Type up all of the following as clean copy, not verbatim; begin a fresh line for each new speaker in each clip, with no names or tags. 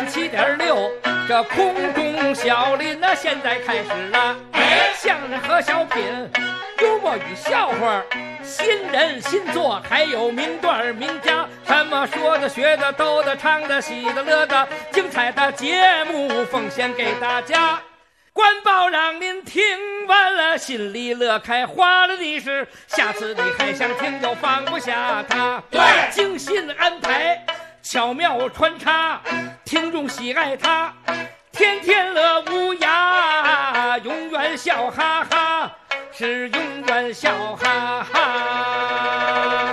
107.6，这空中小林呢，现在开始了。相声和小品，幽默与笑话，新人新作，还有名段名家，什么说的、学的、逗的、唱的、喜的、乐的，精彩的节目奉献给大家。官报让您听完了，心里乐开花了的是，下次你还想听就放不下它。对，精心安排，巧妙穿插，听众喜爱它，天天乐无涯，永远笑哈哈，是永远笑哈哈。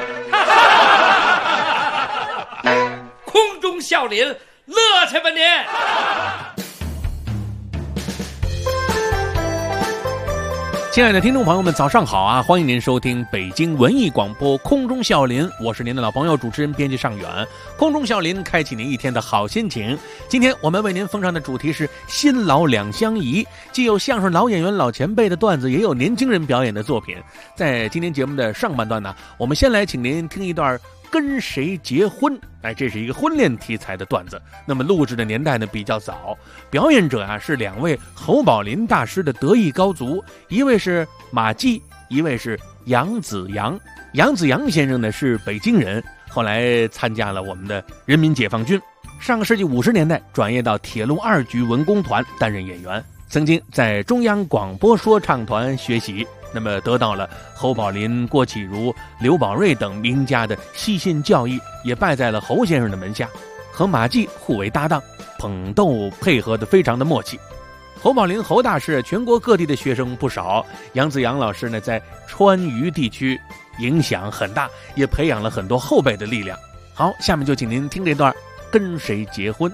空中笑林，乐去吧您！
亲爱的听众朋友们，早上好啊！欢迎您收听北京文艺广播空中笑林，我是您的老朋友主持人编辑尚远。空中笑林，开启您一天的好心情。今天我们为您奉上的主题是新老两相宜，既有相声老演员老前辈的段子，也有年轻人表演的作品。在今天节目的上半段呢，我们先来请您听一段跟谁结婚。这是一个婚恋题材的段子。那么录制的年代呢比较早，表演者是两位侯宝林大师的得意高足，一位是马季，一位是杨子扬。杨子扬先生呢是北京人，后来参加了我们的人民解放军，上个世纪50年代转业到铁路2局文工团担任演员，曾经在中央广播说唱团学习，那么得到了侯宝林、郭启儒、刘宝瑞等名家的悉心教义，也拜在了侯先生的门下，和马季互为搭档，捧逗配合得非常的默契。侯宝林侯大师全国各地的学生不少，杨子扬老师呢在川渝地区影响很大，也培养了很多后辈的力量。好，下面就请您听这段跟谁结婚。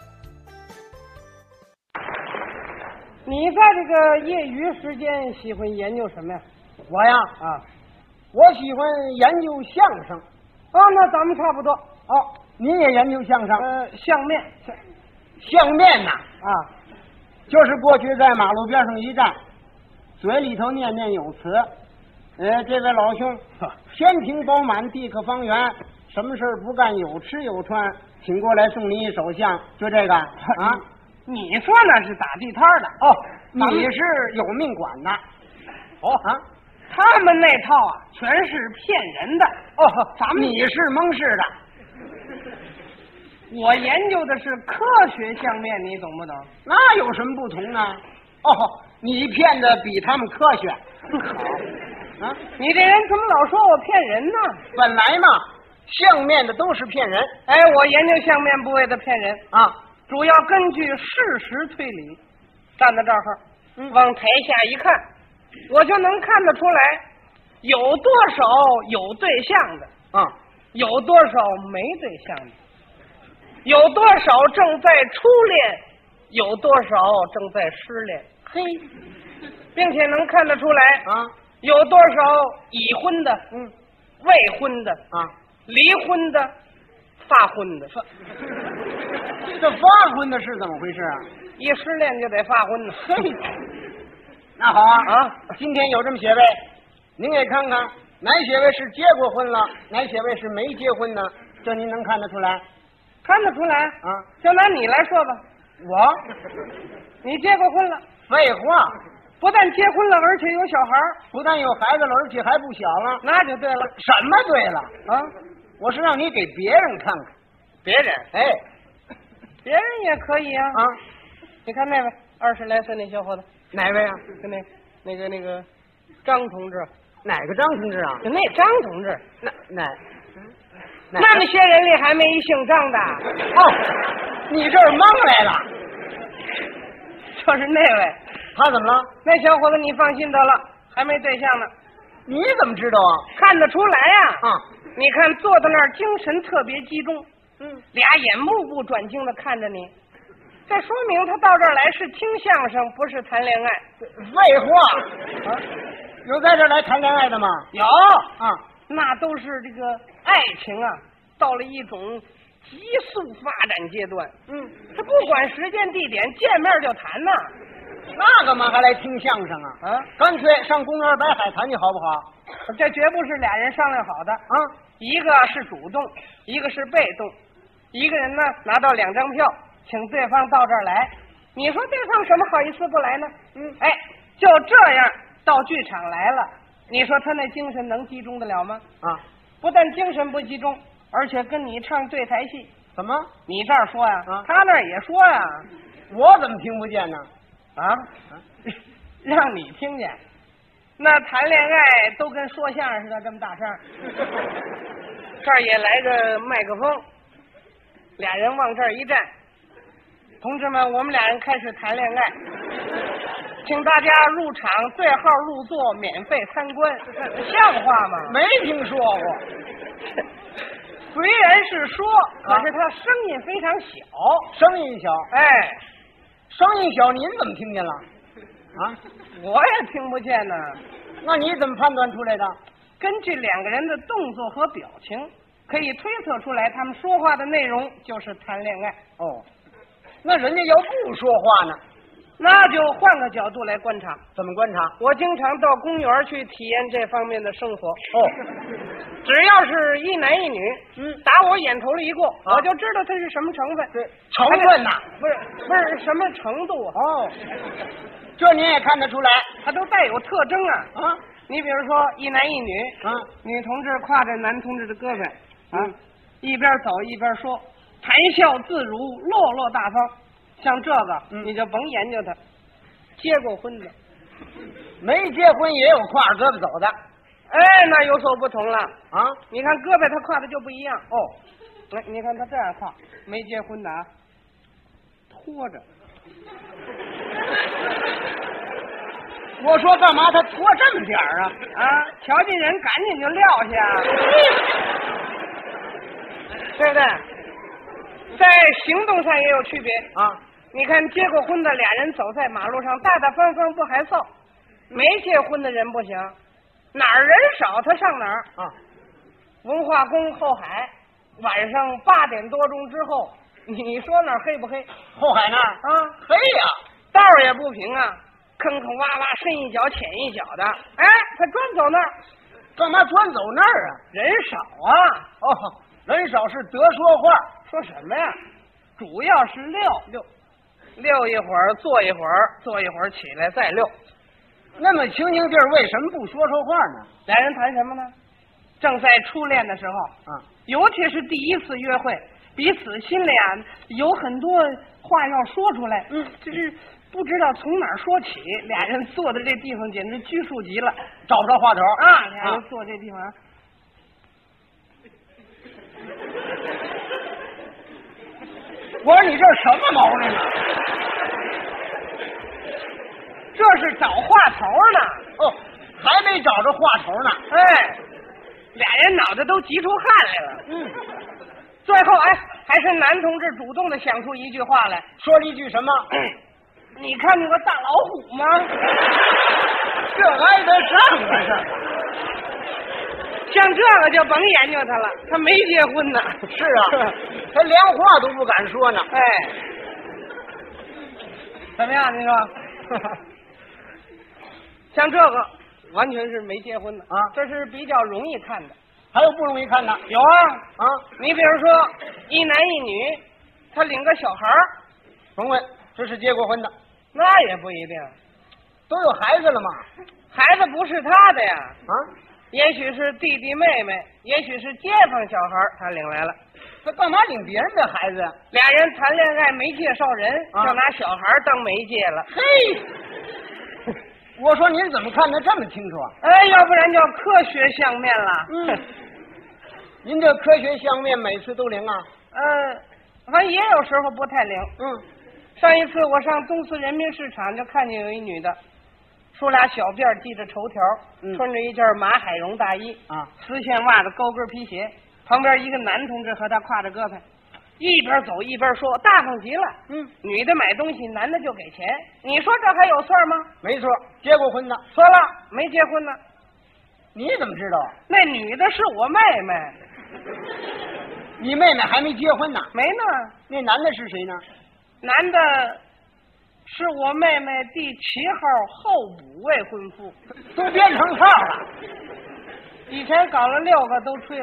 你在这个业余时间喜欢研究什么呀？
我呀，我喜欢研究相声。
那咱们差不多。
您也研究相声？
相面。
相面呐，就是过去在马路边上一站，嘴里头念念有词。这位老兄，天庭饱满，地阁方圆，什么事不干，有吃有穿，请过来送你一首相，就这个啊。
你说那是打地摊的
你是有命管的
他们那套全是骗人的
咱们你是蒙氏的，
我研究的是科学相面，你懂不懂？
那有什么不同呢？你骗的比他们科学。
好你这人怎么老说我骗人呢？
本来嘛，相面的都是骗人。
我研究相面不为的骗人主要根据事实推理，站在这儿往台下一看，我就能看得出来有多少有对象的有多少没对象的，有多少正在初恋，有多少正在失恋，并且能看得出来有多少已婚的未婚的离婚的发婚的。
这发婚的是怎么回事啊？
一失恋就得发婚呢。
那好今天有这么些位，您给看看哪些位是结过婚了，哪些位是没结婚呢？这您能看得出来？
看得出来就拿你来说吧。你结过婚了？
废话，
不但结婚了，而且有小孩，
不但有孩子了，而且还不小了。
那就对了。
什么对了我是让你给别人看看。
别人别人也可以你看那位20来岁那小伙子，
哪位啊？
就那个张同志。
哪个张同志啊？
就那张同志。
那
么些人里还没一姓张的。
你这儿蒙来了。
就是那位。
他怎么了？
那小伙子你放心得了，还没对象呢。
你怎么知道
看得出来呀
你
看坐在那儿精神特别集中，俩眼目不转睛的看着你，这说明他到这儿来是听相声，不是谈恋爱。
废话有在这儿来谈恋爱的吗？
有那都是这个爱情到了一种急速发展阶段。他不管时间地点，见面就谈呐。
那干嘛还来听相声干脆上公园摆海谈去好不好？
这绝不是俩人商量好的一个是主动，一个是被动。一个人呢拿到2张票， 请对方到这儿来，你说对方什么好意思不来呢？哎，就这样到剧场来了，你说他那精神能集中得了吗？
啊，
不但精神不集中，而且跟你唱对台戏。
怎么？
你这儿说呀，
啊
他那儿也说呀，
我怎么听不见呢？
啊，让你听见，那谈恋爱都跟说相声似的，这么大声。这儿也来个麦克风，俩人往这儿一站，同志们，我们俩人开始谈恋爱，请大家入场对号入座，免费参观，像话吗？
没听说过。
虽然是说，可是他声音非常小，
声音小，
哎，
声音小，您怎么听见了？啊，
我也听不见呢。
那你怎么判断出来的？
根据两个人的动作和表情，可以推测出来他们说话的内容就是谈恋爱。
哦，那人家要不说话呢？
那就换个角度来观察。
怎么观察？
我经常到公园去体验这方面的生活。
哦，
只要是一男一女，打我眼头里一过，我就知道它是什么成分。
对，成分呐，
不是什么程度啊？
哦，这您也看得出来
它都带有特征啊。
啊？
你比如说一男一女，女同志挎着男同志的胳膊，一边走一边说，谈笑自如，落落大方。像这个，你就甭研究他。结过婚的，
没结婚也有挎着胳膊走的
哎，那有所不同了
啊？
你看胳膊他挎的就不一样哦。来，你看他这样挎，没结婚的啊，拖着。
我说干嘛他拖这么点儿啊？
啊，瞧见人赶紧就撂下，对不对？在行动上也有区别
啊。
你看结过婚的俩人走在马路上大大方方不害臊，没结婚的人不行，哪儿人少他上哪儿
啊。
文化宫后海晚上8点多钟之后，你说那儿黑不黑？
后海那儿
啊，
黑呀，
道儿也不平啊，坑坑洼洼，深一脚浅一脚的。哎，他专走那儿，
干嘛专走那儿啊？
人少啊。
哦，人少是得说话。
说什么呀？主要是溜一会儿，坐一会儿，坐一会儿起来再溜。
那么清静地儿，为什么不说话呢？
俩人谈什么呢？正在初恋的时候
啊，
尤其是第一次约会，彼此心里啊有很多话要说出来，就是不知道从哪儿说起。俩人坐的这地方简直拘束极了，
找不着话头
啊！俩人坐这地方。
我说你这什么毛病啊？
这是找话头呢。
哦，还没找着话头呢。
哎，俩人脑袋都急出汗来了。最后还是男同志主动的想出一句话来，
说了一句什么？
你看见过大老虎吗？
这挨得上啊这。
像这个就甭研究他了，他没结婚呢。
是啊，他连话都不敢说呢。
哎，怎么样？你说，像这个完全是没结婚的
啊，
这是比较容易看的。
还有不容易看的？
有啊
啊，
你比如说一男一女，他领个小孩儿，
甭问，这是结过婚的。
那也不一定，
都有孩子了吗？
孩子不是他的呀。
啊。
也许是弟弟妹妹，也许是街坊小孩，他领来了。
他干嘛领别人的孩子呀？
俩人谈恋爱没介绍人，就拿小孩当媒介了。
嘿，我说您怎么看得这么清楚啊？
哎，要不然叫科学相面了。
您这科学相面每次都灵啊？
反正也有时候不太灵。上一次我上东四人民市场就看见有一女的。梳俩小辫儿，系着绸条，穿着一件马海绒大衣啊，丝线袜子，高跟皮鞋。旁边一个男同志和他挎着胳膊，一边走一边说，大方极了。女的买东西，男的就给钱。你说这还有错吗？
没错，结过婚的。
错了，没结婚呢。
你怎么知道？
那女的是我妹妹。
你妹妹还没结婚呢？
没呢。
那男的是谁呢？
男的。是我妹妹第7号候补未婚夫，
都编成号了。
以前搞了6个都吹了。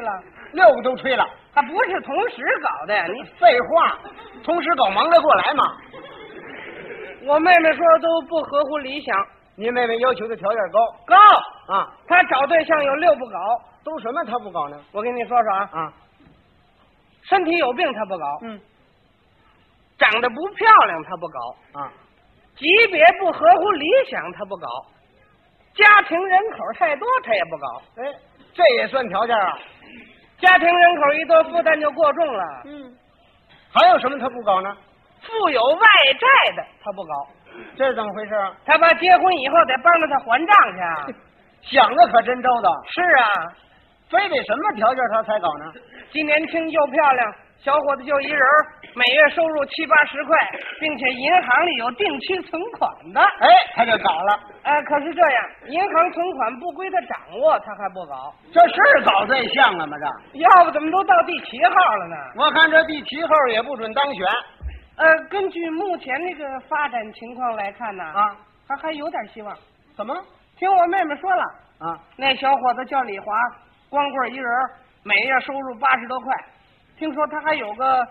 6个都吹了。
他不是同时搞的呀，你
废话，同时搞忙得过来吗？
我妹妹说都不合乎理想。
您妹妹要求的条件
高
啊，
她找对象有6不搞，
都什么她不搞呢？
我跟你说说
啊，
身体有病她不搞，长得不漂亮她不搞
啊，
级别不合乎理想她不搞，家庭人口太多她也不搞。
哎，这也算条件啊？
家庭人口一多，负担就过重了。
还有什么她不搞呢？
负有外债的她不搞。
这是怎么回事啊？
他爸结婚以后得帮着他还账去啊。
想的可真周到。
是啊，
非得什么条件他才搞呢？
既年轻又漂亮，小伙子就一人，每月收入70、80块，并且银行里有定期存款的。
哎，他就搞了。
可是这样，银行存款不归他掌握，他还不搞。
这是搞对象了吗？这
要不怎么都到第7号了呢？
我看这第7号也不准当选。
根据目前这个发展情况来看呢，他还有点希望。
怎么？
听我妹妹说了
啊，
那小伙子叫李华，光棍一人，每月收入80多块。听说他还有个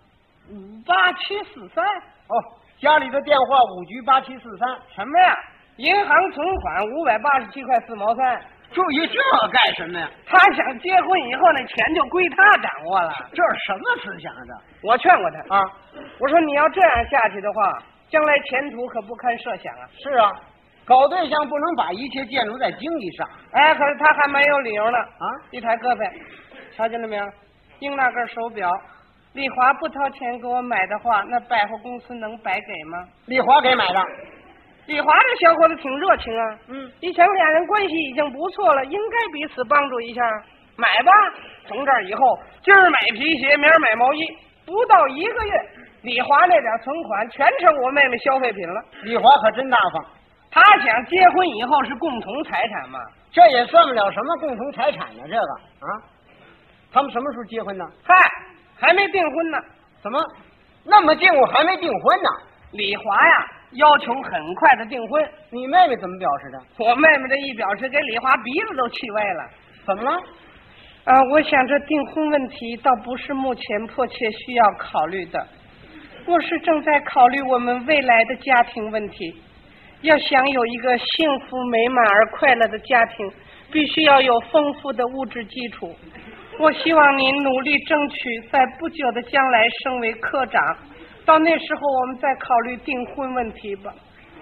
58743。
哦，家里的电话5局8743。
什么呀？银行存款587块4毛3。
注意这干什么呀？
他想结婚以后那钱就归他掌握了。
这是什么思想啊？这
我劝过他
啊，
我说你要这样下去的话，将来前途可不堪设想啊。
是啊，搞对象不能把一切建筑在经济上。
可是他还蛮有理由呢
啊！
一抬胳膊，瞧见了没有？用那根手表，丽华不掏钱给我买的话，那百货公司能白给吗？
丽华给买的。
李华这小伙子挺热情啊，一想俩人关系已经不错了，应该彼此帮助一下，买吧。从这儿以后，今儿买皮鞋，明儿买毛衣，不到1个月，李华那点存款全成我妹妹消费品了。
李华可真大方，
他想结婚以后是共同财产嘛，
这也算不了什么共同财产呢。这个啊，他们什么时候结婚呢？
嗨，还没订婚呢。
怎么那么近我还没订婚呢？
李华呀，要求很快的订婚。
你妹妹怎么表示的？
我妹妹这一表示，给李华鼻子都气歪了。
怎么了？
我想这订婚问题倒不是目前迫切需要考虑的，我是正在考虑我们未来的家庭问题。要想有一个幸福美满而快乐的家庭，必须要有丰富的物质基础。我希望您努力争取在不久的将来升为科长，到那时候我们再考虑订婚问题吧。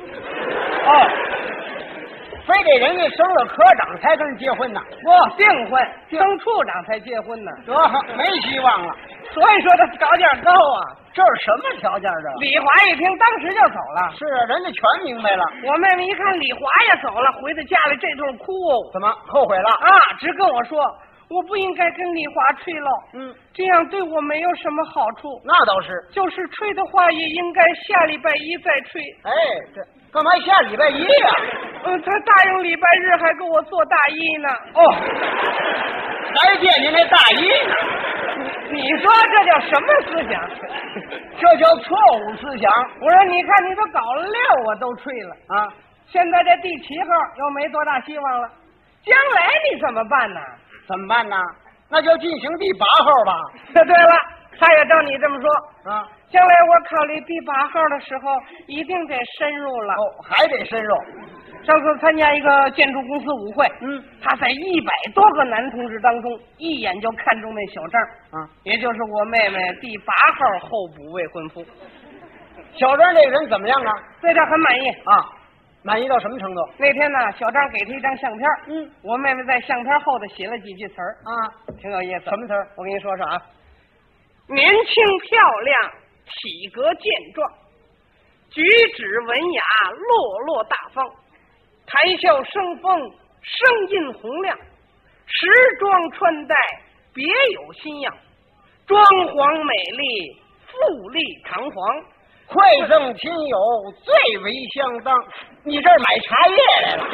非得人家升了科长才跟人结婚呢？
不，订婚，升处长才结婚呢。
得，没希望了。
所以说他条件高啊。
这是什么条件？这
李华一听，当时就走了。
是啊，人家全明白了。
我妹妹一看李华也走了，回到家里这顿哭。
怎么后悔了？
直跟我说，我不应该跟李华吹喽。这样对我没有什么好处。
那倒是。
就是吹的话，也应该下礼拜1再吹。
这干嘛下礼拜1呀？
他答应礼拜日还给我做大衣呢。
来见您那大衣呢？
你说这叫什么思想？
这叫错误思想。
我说你看你都搞了6，我都吹了
啊！
现在这第7号又没多大希望了，将来你怎么办呢？
怎么办呢？那就进行第8号吧。
对了，他也照你这么说
啊。
将来我考虑第8号的时候，一定得深入了。
还得深入。
上次参加一个建筑公司舞会，他在100多个男同志当中，一眼就看中那小张，也就是我妹妹第8号候补未婚夫。
小张这个人怎么样啊？
对他很满意
啊。满意到什么程度？
那天呢，小张给他一张相片，我妹妹在相片后头写了几句词儿挺有意思。
什么词儿？
我跟你说说啊，年轻漂亮，体格健壮，举止文雅，落落大方，谈笑生风，声音洪亮，时装穿戴别有新样，装潢美丽，富丽堂皇，
馈赠亲友最为相当。你这儿买茶叶来了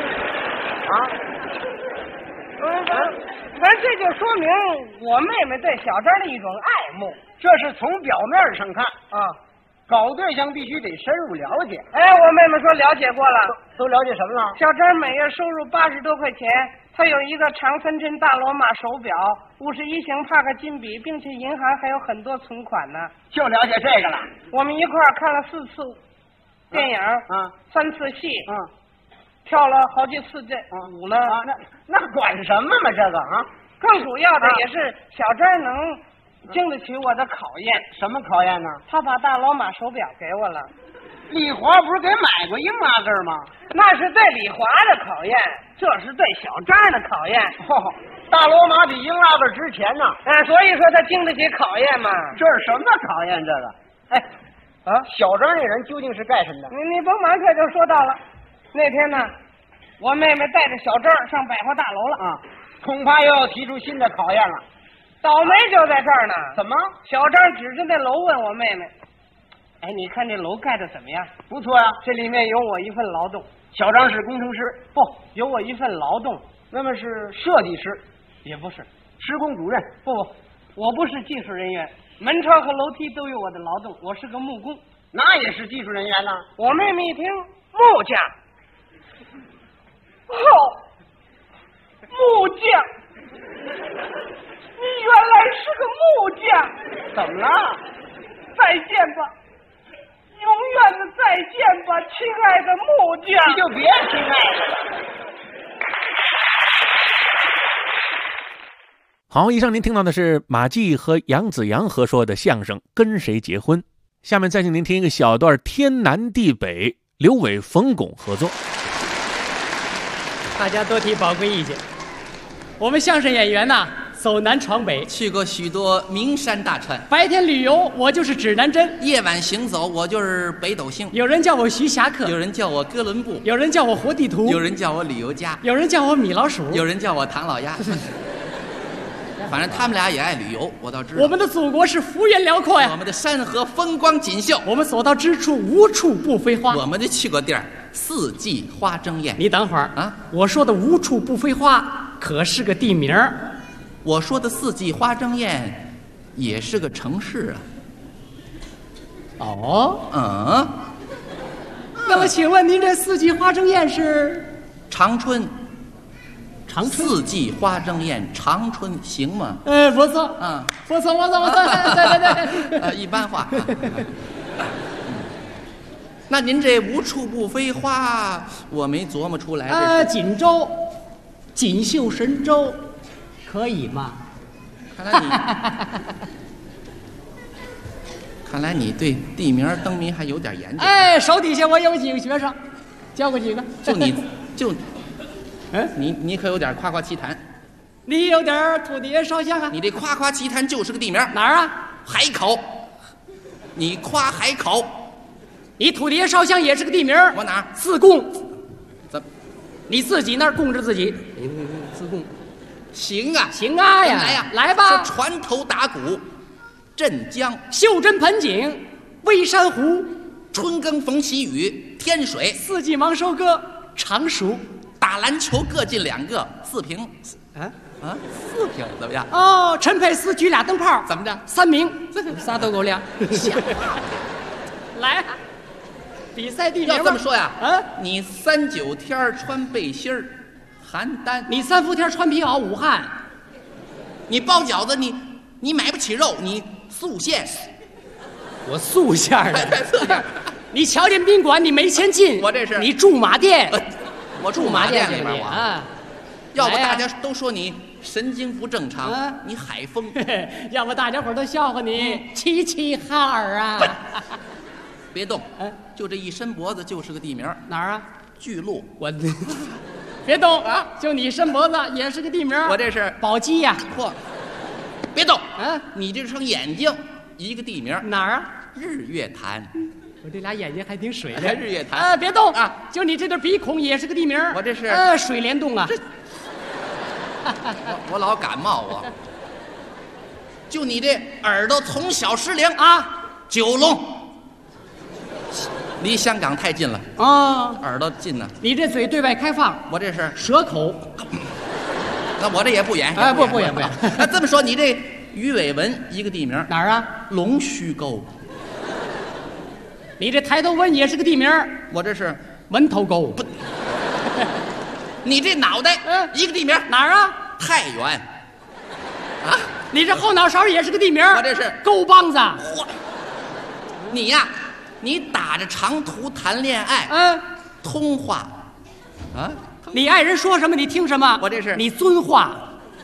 反正这就说明我妹妹对小张的一种爱慕。
这是从表面上看搞对象必须得深入了解。
哎，我妹妹说了解过了，
都了解什么了？
小张每月收入80多块钱，他有一个长分针大罗马手表，51型帕克金笔，并且银行还有很多存款呢。
就了解这个了。
我们一块儿看了4次电影，3次戏，跳了好几次这舞呢。
那管什么嘛这个啊？
更主要的也是小张能经得起我的考验。
什么考验呢？
他把大罗马手表给我了。
丽华不是给买过英拉字吗？
那是对李华的考验，这是对小张的考验。
大罗马比英拉字值钱呢。
所以说他经得起考验嘛。
这是什么考验？这个？小张这人究竟是干什么的？
你甭忙，这就说到了。那天呢，我妹妹带着小张上百货大楼了
恐怕又要提出新的考验了。
倒霉就在这儿呢。
怎么？
小张指着那楼问我妹妹：“哎，你看这楼盖的怎么样？”
不错呀，
这里面有我一份劳动。
小张是工程师，
不，有我一份劳动。
那么是设计师，
也不是。
施工主任，
不，我不是技术人员。门窗和楼梯都有我的劳动，我是个木工。
那也是技术人员呢。
我妹妹一听木匠，木匠，你原来是个木匠。
怎么了？
再见吧，永远的再见吧，亲爱的木匠。
你就别亲爱了。
好，以上您听到的是马季和杨子阳合说的相声《跟谁结婚》。下面再请您听一个小段天南地北，刘伟、冯巩合作。
大家多提宝贵意见。我们相声演员呐，走南闯北，
去过许多名山大川。
白天旅游，我就是指南针；
夜晚行走，我就是北斗星。
有人叫我徐霞客，
有人叫我哥伦布，
有人叫我活地图，
有人叫我旅游家，
有人叫我米老鼠，
有人叫我唐老鸭。反正他们俩也爱旅游，我倒知道。
我们的祖国是幅员辽阔呀，
我们的山河风光锦绣，
我们所到之处无处不飞花。
我们的去过地儿四季花争艳。
你等会儿啊，我说的无处不飞花可是个地名，
我说的四季花争艳也是个城市啊。
那么请问您这四季花争艳是
长春？四季花争艳，长春行吗？
不错，不错，对，
一般化。那您这无处不飞花，我没琢磨出来。
锦州，锦绣神州，可以吗？
看来你对地名灯谜还有点研究。
手底下我有几个学生，教过几个。
你可有点夸夸其谈，
你有点土地爷烧香啊！
你这夸夸其谈就是个地名，
哪儿啊？
海口，你夸海口，
你土地爷烧香也是个地名。
我哪儿？
自贡，
怎？
你自己那儿供着自己，自贡，
行啊，
行啊呀，
来呀，
来吧！
船头打鼓，镇江，
袖珍盆景，微山湖，
春耕逢喜雨，天水，
四季忙收割，常熟。
打篮球各进2个，4平，4平怎么样？
陈佩斯举俩灯泡，
怎么着
？3名，仨都够亮。来，比赛地名
要这么说呀？你3-9天穿背心儿，邯郸；
你3伏天穿皮袄，武汉；
你包饺子，你买不起肉，你素馅。
我素馅的。你侨店宾馆，你没钱进，
我这是
你驻马店。
我驻马店里边要不大家都说你神经不正常，你海风；
要不大家伙都笑话你齐齐哈尔啊！
别动，就这一伸脖子就是个地名。
哪儿啊？
巨鹿。
我别动啊！就你伸脖子也是个地名。
我这是
宝鸡呀。
嚯！别动你这双眼睛一个地名。
哪儿啊？
日月潭。
我这俩眼睛还挺水的。
日月潭。
别动啊！就你这对鼻孔也是个地名。
我这是
水帘洞啊。
我老感冒就你这耳朵从小失灵九龙，离香港太近了耳朵近呢。
你这嘴对外开放，
我这是
蛇口。
那我这也不演
不演。
那这么说，你这鱼尾纹一个地名。
哪儿啊？
龙须沟。
你这抬头纹也是个地名，
我这是
纹头沟。
不，你这脑袋，一个地名
哪儿啊？
太原。啊，
你这后脑勺也是个地名，
我这是
沟帮子。
嚯，你呀，你打着长途谈恋爱，通话，啊，
你爱人说什么你听什么？
我这是
你遵话，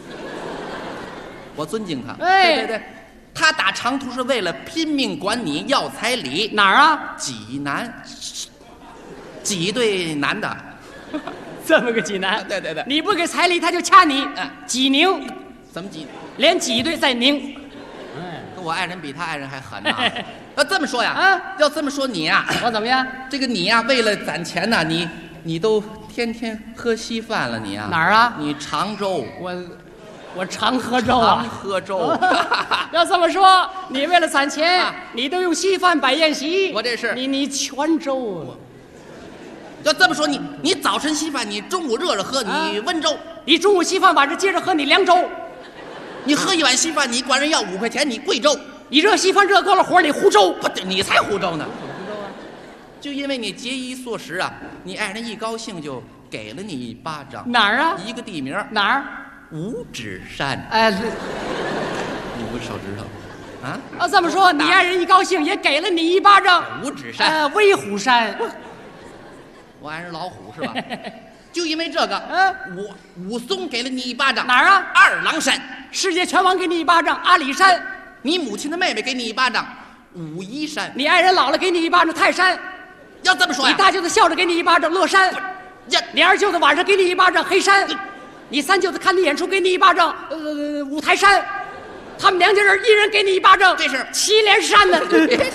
我尊敬他。
哎，
对对对，他打长途是为了拼命管你要彩礼。
哪儿啊？
济南，挤兑男的，
这么个济南。
对对对，
你不给彩礼他就掐你。济宁，
怎么挤？
连挤兑在宁。
我爱人比他爱人还狠呐！要这么说呀，要这么说你呀，
我怎么样？
这个你呀，为了攒钱呢，你都天天喝稀饭了，你呀？
哪儿啊？
你常州。
我常喝粥啊。
常喝粥。
要这么说，你为了攒钱，你都用稀饭摆宴席。
我这是
你全粥。
要这么说，你早晨稀饭，你中午热着喝，你温粥。
你中午稀饭，晚上接着喝，你凉粥。
你喝一碗稀饭，你管人要5块钱，你贵州；
你热稀饭热够了火，你湖州。
不，你才湖州呢。就因为你节衣缩食啊，你爱人一高兴就给了你一巴掌。
哪儿啊？
一个地名。
哪儿？
五指山。
哎，
你不手指头啊？
要这么说，你爱人一高兴也给了你一巴掌。
五指山。
威虎山。
我爱人老虎是吧？就因为这个，我武松给了你一巴掌。
哪儿啊？
二郎山。
世界拳王给你一巴掌，阿里山。
你母亲的妹妹给你一巴掌，武夷山。
你爱人姥姥给你一巴掌，泰山。
要这么说呀，
你大舅子笑着给你一巴掌，乐山。你二舅子晚上给你一巴掌，黑山。你三舅子看你演出给你一巴掌，五台山。他们2家人一人给你一巴掌，
这是
7连山呢。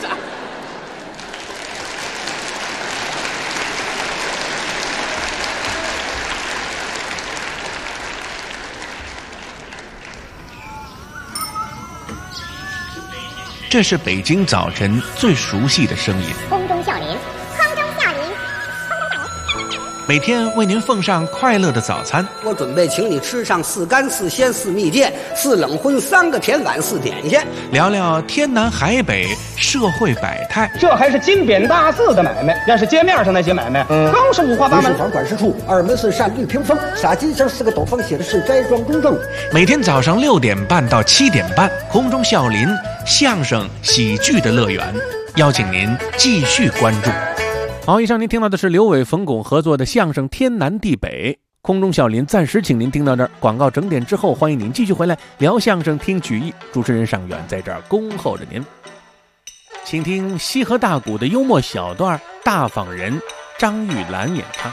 这是北京早晨最熟悉的声音。
空中笑林，空中笑林，
每天为您奉上快乐的早餐。
我准备请你吃上4干4鲜4蜜饯4冷荤3个甜碗4点心，
聊聊天南海北社会百态。
这还是金匾大字的买卖，要是街面上那些买卖，更是五花八门。
房管事处2门是扇绿屏风，洒金星4个斗方，写的是斋庄公正。
每天早上6点半到7点半，空中笑林相声喜剧的乐园，邀请您继续关注。好，以上您听到的是刘伟、冯巩合作的相声《天南地北》。空中笑林暂时请您听到这儿，广告整点之后，欢迎您继续回来聊相声、听曲艺。主持人尚远在这儿恭候着您，请听西河大鼓的幽默小段，大仿人张玉兰演唱。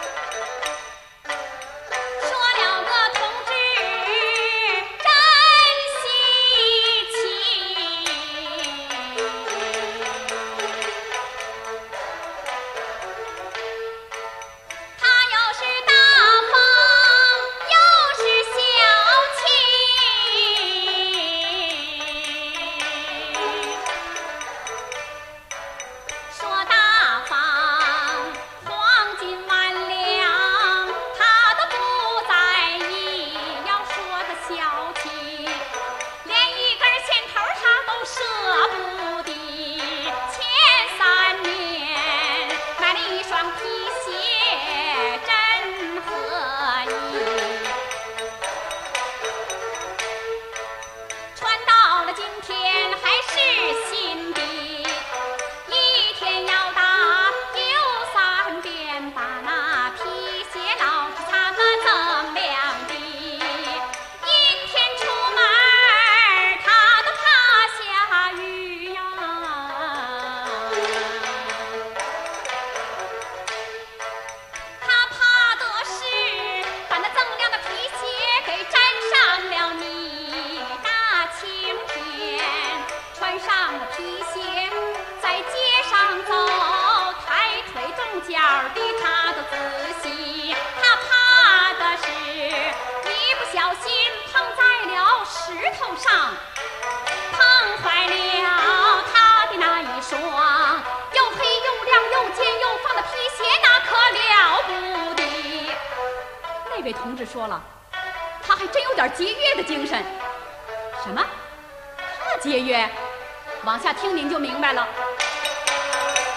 同志说了，他还真有点节约的精神。什么？他节约？往下听您就明白了。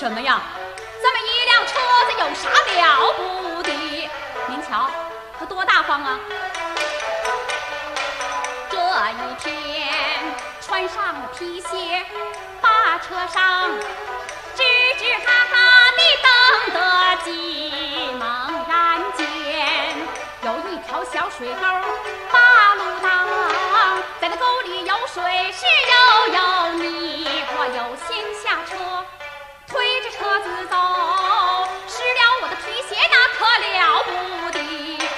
什么呀？这么一辆车子有啥了不的？您瞧，它多大方啊！这一天穿上了皮鞋，把车上吱吱哈哈地蹬得急，猛然间有一条小水沟，八路当，在那沟里有水是有泥，我有心下车，推着车子走，湿了我的皮鞋那可了不得，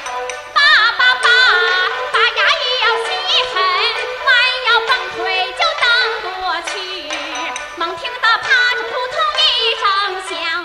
把牙一咬心狠，弯腰蹬腿就蹬过去，猛听得啪着扑通一声响，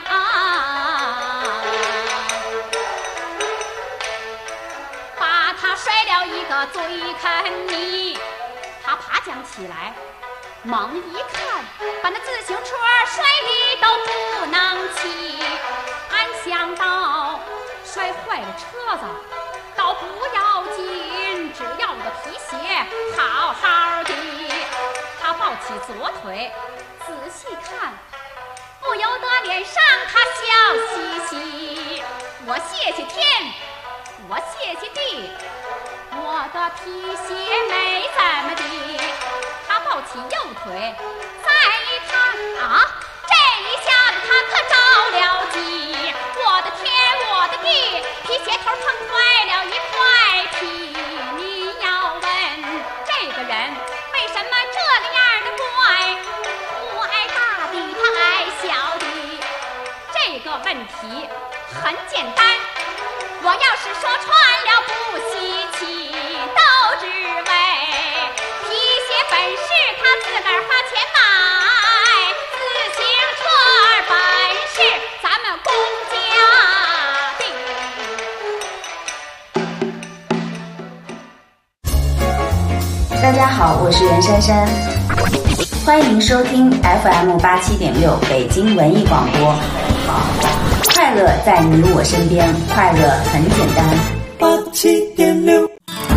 把他摔了一个嘴啃泥，他爬将起来，猛一看，把那自行车摔的都不能骑。俺想到摔坏了车子倒不要紧，只要我的皮鞋好好的。他抱起左腿仔细看，不由得脸上他笑嘻嘻。我谢谢天，我谢谢地，我的皮鞋没怎么的。他抱起右腿再一看啊，这一下子他可着了急。我的天，我的地，皮鞋头碰坏了一块皮。你要问这个人为什么这个样的怪，不爱大的他爱小的。这个问题很简单，我要是说穿了不稀奇，都只为皮鞋本是他自个儿花钱买，自行车本是咱们公家的。
大家好，我是袁姗姗，欢迎收听 FM87.6 北京文艺广播。快乐在你我身边，快乐很简单。
87.6，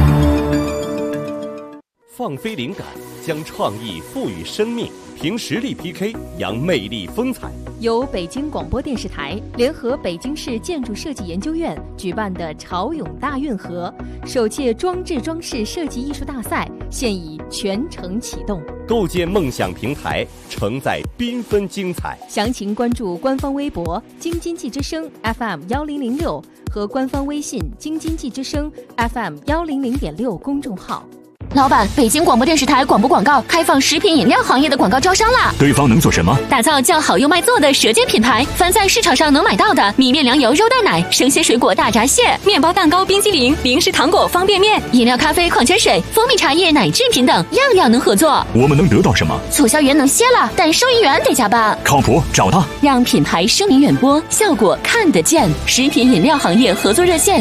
放飞灵感，将创意赋予生命，凭实力 PK， 扬魅力风采。
由北京广播电视台联合北京市建筑设计研究院举办的潮涌大运河首届装置装饰设计艺术大赛现已全程启动，
构建梦想平台，承载缤纷精彩。
详情关注官方微博京津冀之声 FM1006 和官方微信京津冀之声 FM100.6 公众号。
老板，北京广播电视台广播广告开放食品饮料行业的广告招商啦！
对方能做什么？
打造叫好又卖座的舌尖品牌，凡在市场上能买到的米面粮油肉蛋奶、生鲜水果大闸蟹、面包蛋糕冰激凌、零食糖果方便面、饮料咖啡矿泉水、蜂蜜茶叶奶制品等，样样能合作。
我们能得到什么？
促销员能歇了，但收银员得加班。
靠谱，找他，
让品牌声名远播，效果看得见。食品饮料行业合作热线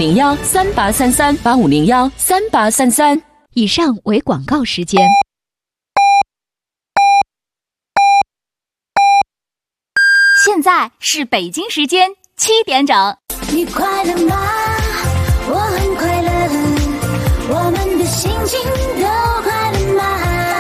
8501383385013833。
以上为广告时间。
现在是北京时间7点整。
你快乐吗？我很快乐，我们的心情都快乐吗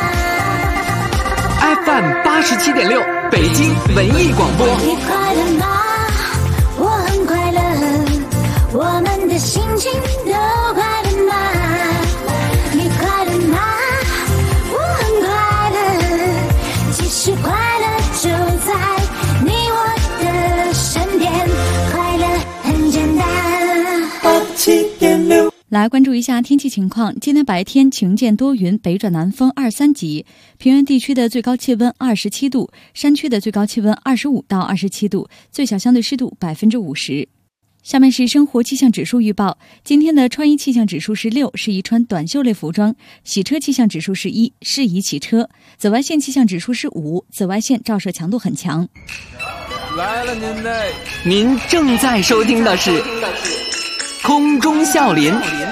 ？FM87.6 北京文艺广播。
你快乐吗？我很快乐，我们的心情都快乐吗？你快乐吗？我很快乐，其实快乐就在你我的身边，快乐很简单。87.6，
来关注一下天气情况。今天白天晴间多云，北转南风2、3级，平原地区的最高气温27度，山区的最高气温25到27度，最小相对湿度50%。下面是生活气象指数预报。今天的穿衣气象指数是6，适宜穿短袖类服装；洗车气象指数是1，适宜洗车；紫外线气象指数是5，紫外线照射强度很强。
来了您嘞！您正在收听的是空中笑林。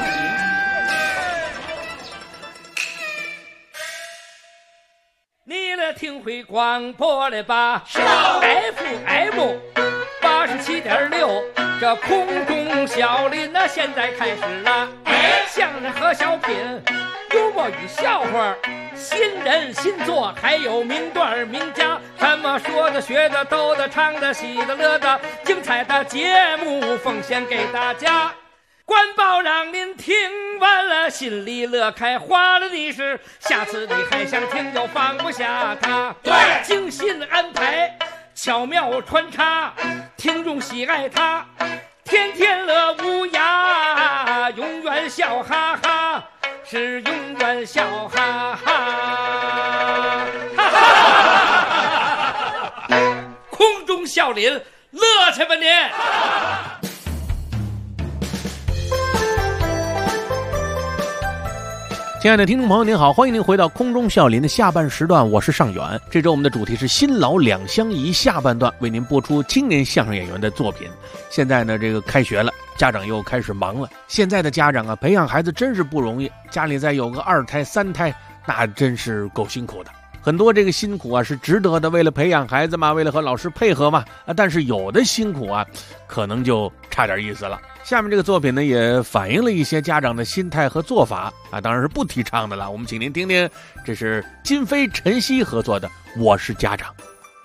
你来听会广播了吧？FM 87.6，这空中笑林那现在开始了。相声和小品，幽默与笑话，新人新作，还有名段名家。 什么说的、学的、逗的、唱的、喜的、乐的，精彩的节目奉献给大家。官报让您听完了心里乐开花了的是，下次你还想听又放不下它。对，精心安排，巧妙穿插，听众喜爱它，天天乐无涯，永远笑哈哈，是永远笑哈哈。空中笑林，乐去吧您！
亲爱的听众朋友您好，欢迎您回到空中笑林的下半时段，我是尚远。这周我们的主题是新老两相宜，下半段为您播出青年相声演员的作品。现在呢，这个开学了，家长又开始忙了。现在的家长啊，培养孩子真是不容易，家里再有个2胎3胎，那真是够辛苦的。很多这个辛苦啊是值得的，为了培养孩子嘛，为了和老师配合嘛，但是有的辛苦啊，可能就差点意思了。下面这个作品呢，也反映了一些家长的心态和做法啊，当然是不提倡的了。我们请您听听，这是金飞、陈曦合作的《我是家长》。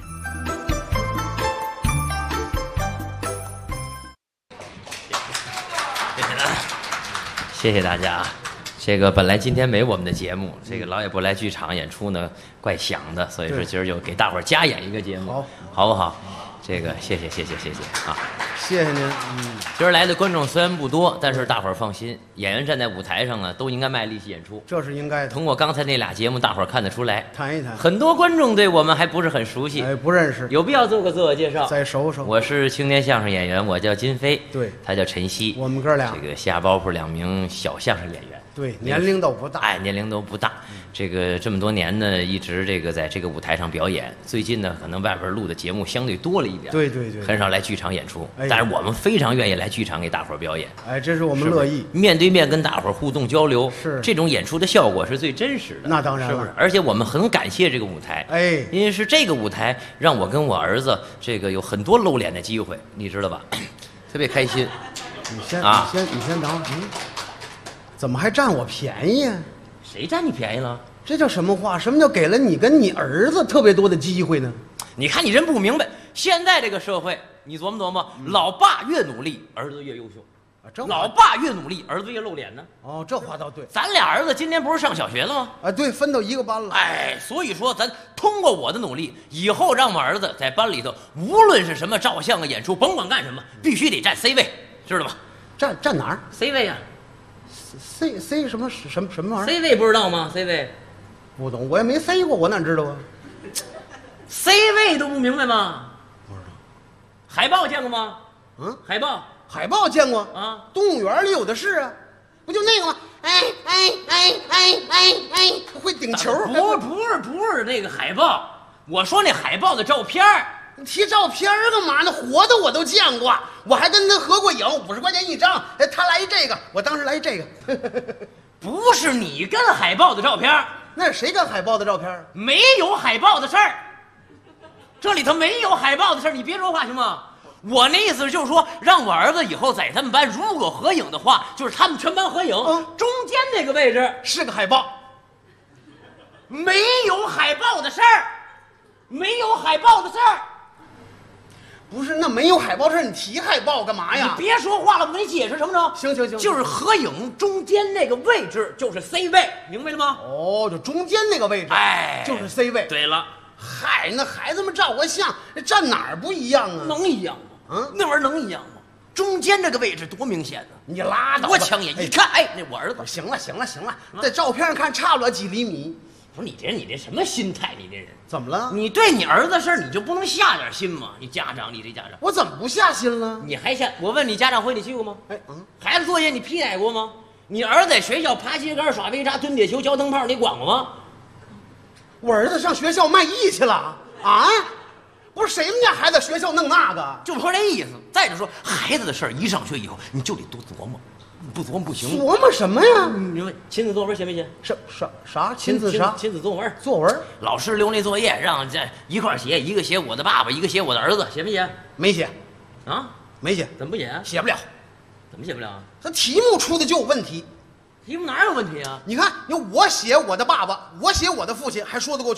谢谢大家啊！这个本来今天没我们的节目，这个老也不来剧场演出呢，怪想的，所以说今儿就给大伙儿加演一个节目，好不好？这个谢谢啊！
谢谢您。
今儿来的观众虽然不多，但是大伙儿放心，演员站在舞台上啊，都应该卖力气演出，
这是应该的。
通过刚才那俩节目，大伙儿看得出来。
谈一谈，
很多观众对我们还不是很熟悉，
不认识，
有必要做个自我介绍。
再熟熟。
我是青年相声演员，我叫金飞，
对，
他叫陈曦，
我们哥俩
这个下包袱2名小相声演员。
对，年龄都不大，
年龄都不大。这个这么多年呢，一直这个在这个舞台上表演。最近呢，可能外边录的节目相对多了一点，
对，
很少来剧场演出。但是我们非常愿意来剧场给大伙儿表演。
这是我们乐意
面对面跟大伙儿互动交流，
是
这种演出的效果是最真实的。
那当然了，
是不是？而且我们很感谢这个舞台，因为是这个舞台让我跟我儿子这个有很多露脸的机会，你知道吧？特别开心。
你先等会儿。怎么还占我便宜啊？
谁占你便宜了？
这叫什么话？什么叫给了你跟你儿子特别多的机会呢？
你看你真不明白，现在这个社会，你琢磨琢磨，老爸越努力，儿子越优秀；老爸越努力，儿子越露脸呢。
哦，这话倒对。
咱俩儿子今年不是上小学了吗？
对，分到一个班了。
所以说咱通过我的努力，以后让我儿子在班里头，无论是什么照相啊、演出，甭管干什么，必须得占 C 位，知道吗？
站哪儿
？C 位啊。
C 什么玩意儿
？C 位不知道吗 ？C 位，
不懂，我也没 C 过，我哪知道啊
？C 位都不明白吗？
不知道。
海报见过吗？海报
见过
啊，
动物园里有的是啊，不就那个吗？会顶球。
不是那个海报，我说那海报的照片。
你提照片干嘛呢？活的我都见过，我还跟他合过影，50块钱一张。他来这个，我当时来这个。
不是你跟海报的照片，
那是谁跟海报的照片？
没有海报的事儿，这里头没有海报的事儿，你别说话行吗？我那意思就是说，让我儿子以后在他们班如果合影的话，就是他们全班合影，中间那个位置
是个海报，
没有海报的事儿，没有海报的事儿。
不是，那没有海报事，你提海报干嘛呀？
你别说话了，我给你解释什么着？
行，
就是合影中间那个位置就是 C 位，明白了吗？
就中间那个位置，就是 C 位。
对了，
嗨，那孩子们照个相，站哪儿不一样啊？
能一样吗？那玩意儿能一样吗？中间这个位置多明显呢！
你拉倒吧，
多抢眼！一看，那我儿子。
行了，在照片上看差不了几厘米。
不是你这什么心态？你这人
怎么了？
你对你儿子的事儿你就不能下点心吗？你家长，你这家长，
我怎么不下心了？
你还下？我问你，家长会你去过吗？孩子作业你批改过吗？你儿子在学校爬秸秆、耍飞叉、蹲铁球、交灯泡，你管过吗？
我儿子上学校卖艺去了啊！不是谁们家孩子学校弄那个，
就说这意思。再者说，孩子的事儿一上学以后，你就得多琢磨。不琢磨不行。
琢磨什么呀？
你问亲子作文写没写？
啥亲子啥？
亲子作文。
作文。
老师留那作业，让这一块写，一个写我的爸爸，一个写我的儿子，写没写？
没写。
啊？
没写。
怎么不写？
写不了。
怎么写不了啊？
他题目出的就有问题。
题目哪有问题啊？
你看，我写我的爸爸，我写我的父亲，还说得过去。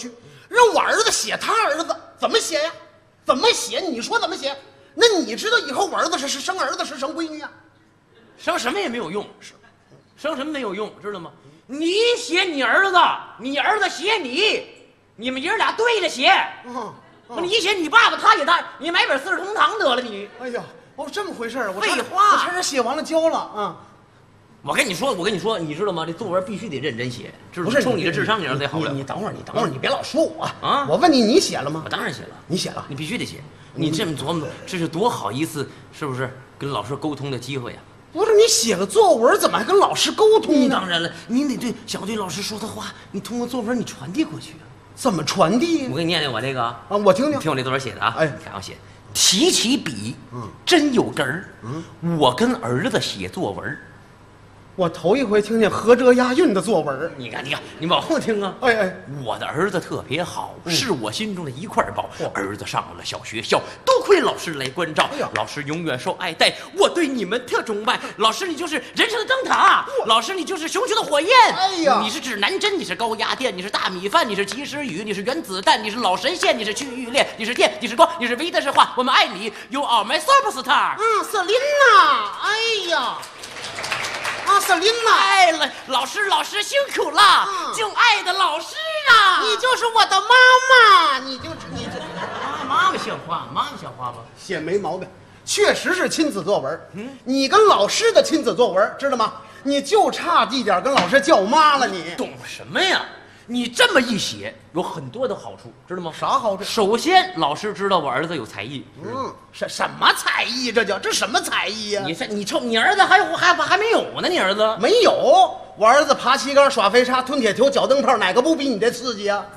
让我儿子写他儿子，怎么写呀？怎么写？你说怎么写？那你知道以后我儿子是生儿子是生闺女啊？
生什么也没有用，生什么没有用，知道吗？你写你儿子，你儿子写你，你们爷俩对着写。你写你爸爸，他写他，你买本《四世同堂》得了你。
哎呀，这么回事儿，
废话，
我差点写完了交了啊。
我跟你说，你知道吗？这作文必须得认真写，知道吗？不是冲你这智商，你儿子得好了。
你等会儿，你别老说我啊！我问你写了吗？
我当然写了。
你写了，
你必须得写。你这么琢磨，这是多好一次，是不是跟老师沟通的机会呀？
不是，你写个作文怎么还跟老师沟通呢？
你当然了，你得想对老师说的话，你通过作文你传递过去啊。
怎么传递？
我给你念念我这个啊，
我听听。
听我这作文写的啊，你看我写，提起笔，真有根儿。我跟儿子写作文。
我头一回听见合辙押韵的作文。
你看，你往后听啊！我的儿子特别好，是我心中的一块宝。儿子上了小学校，多亏老师来关照，老师永远受爱戴。我对你们特崇拜，老师你就是人生的灯塔，老师你就是熊熊的火焰。你是指南针，你是高压电，你是大米饭，你是及时雨，你是原子弹，你是老神仙，你是区域链，你是电，你是光，你是唯一的神话。我们爱你 ，You are my superstar。
瑟琳娜，哎呀。瑟琳娜，
爱了，老师辛苦了，敬爱的老师啊，
你就是我的妈妈，你这
妈妈像话吧？
写没毛病，确实是亲子作文。你跟老师的亲子作文，知道吗？你就差一点跟老师叫妈了，你
懂什么呀？你这么一写，有很多的好处，知道吗？
啥好处？
首先，老师知道我儿子有才艺。
什么才艺？这什么才艺呀？
你儿子还没有呢？你儿子
没有？我儿子爬旗杆、耍飞叉、吞铁球、搅灯泡，哪个不比你这刺激啊？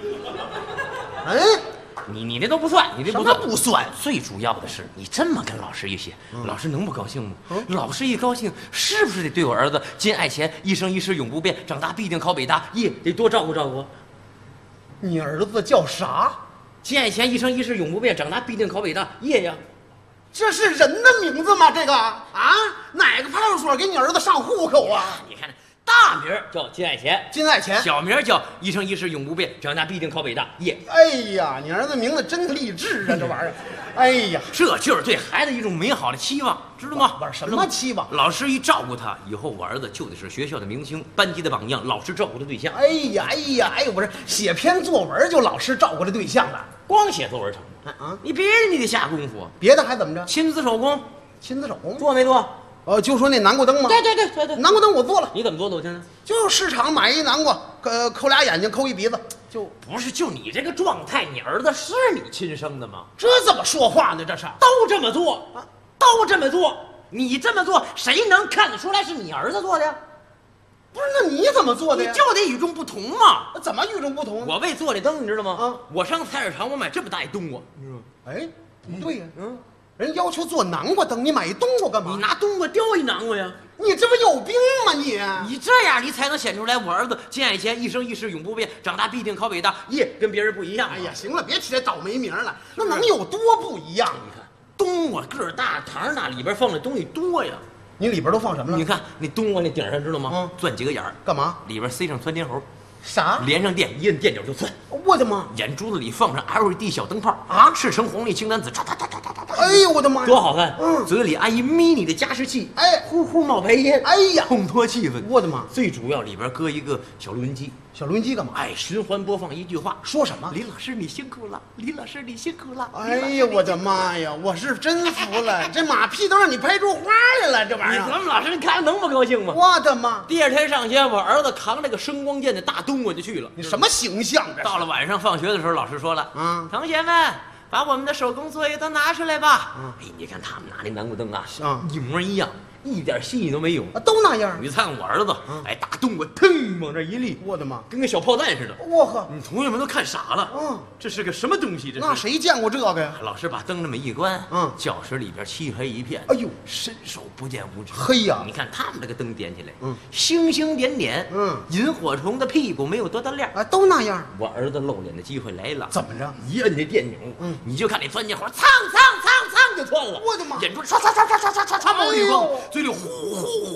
你这都不算，你这
不算。
最主要的是，你这么跟老师一写，老师能不高兴吗？老师一高兴，是不是得对我儿子金爱钱，一生一世永不变，长大必定考北大，得多照顾照顾。
你儿子叫啥？
金爱钱，一生一世永不变，长大必定考北大，呀。
这是人的名字吗？这个啊，哪个派出所给你儿子上户口啊？
你看。大名叫金爱钱，小名叫一生一世永不变，长大必定考北大，
哎呀，你儿子名字真励志啊，这玩意儿。哎呀，
这就是对孩子一种美好的期望，知道吗？
什么期望？
老师一照顾他，以后我儿子就得是学校的明星，班级的榜样，老师照顾的对象。
哎呀，不是写篇作文就老师照顾的对象了，
光写作文成吗？你别的你得下功夫，
别的还怎么着？
亲子手工
做没做？就说那南瓜灯吗？
对，
南瓜灯我做了。
你怎么做的？我听听。
就市场买一南瓜，抠俩眼睛，抠一鼻子，
就你这个状态，你儿子是你亲生的吗？
这怎么说话呢？这是
都这么做，都这么做，你这么做，谁能看得出来是你儿子做的呀？
不是，那你怎么做的呀？
你就得与众不同嘛。
怎么与众不同？
我为做这灯，你知道吗？我上菜市场，我买这么大一冬瓜，你知道吗？
对呀，人要求做南瓜灯，你买一冬瓜干嘛？
你拿冬瓜雕一南瓜呀？
你这不有病吗你？
你这样你才能显出来我儿子金爱钱，一生一世永不变，长大必定考北大，跟别人不一样。
哎呀，行了，别提这倒霉名了，那能有多不一样？
你看冬瓜个儿大，糖大，里边放的东西多呀。
你里边都放什么了？
你看那冬瓜那顶上知道吗？钻几个眼儿，
干嘛？
里边塞上窜天猴。
啥？
连上电，一摁电钮就窜。
我的妈！
眼珠子里放上 LED 小灯泡啊，赤橙红绿青蓝紫，唰唰唰唰唰唰。
哎呦我的妈呀，
多好看！嘴里安一 mini 的加湿器，呼呼冒白烟，烘托气氛。
我的妈！
最主要里边搁一个小录音机，
小录音机干嘛？
循环播放一句话，
说什么？
李老师你辛苦了，李老师你辛苦了。
哎呀，我的妈呀，我是真服了，这马屁都让你拍出花来了，这玩意儿。
咱们老师你看能不高兴吗？
我的妈！
第二天上学，我儿子扛着个声光电的大冬瓜就去了。
你什么形象？
到了晚上放学的时候，老师说了，同学们，把我们的手工作业都拿出来吧。你看他们拿那南瓜灯啊，一模一样，一点新意都没有，
都那样。
你看我儿子，大冬瓜腾往这一立，
我的妈，
跟个小炮弹似的。
我呵，
你同学们都看傻了。这是个什么东西？这
那谁见过这个呀？
老师把灯这么一关，教室里边漆黑一片。
哎呦，
伸手不见五指。
黑呀！
你看他们这个灯点起来，星星点点，萤火虫的屁股没有多大亮
啊，都那样。
我儿子露脸的机会来了，
怎么着？
一摁这电钮，你就看那钻进火，蹭蹭蹭蹭就窜了。
我的妈！
眼珠唰唰唰唰唰唰唰冒绿光，嘴里呼呼呼往外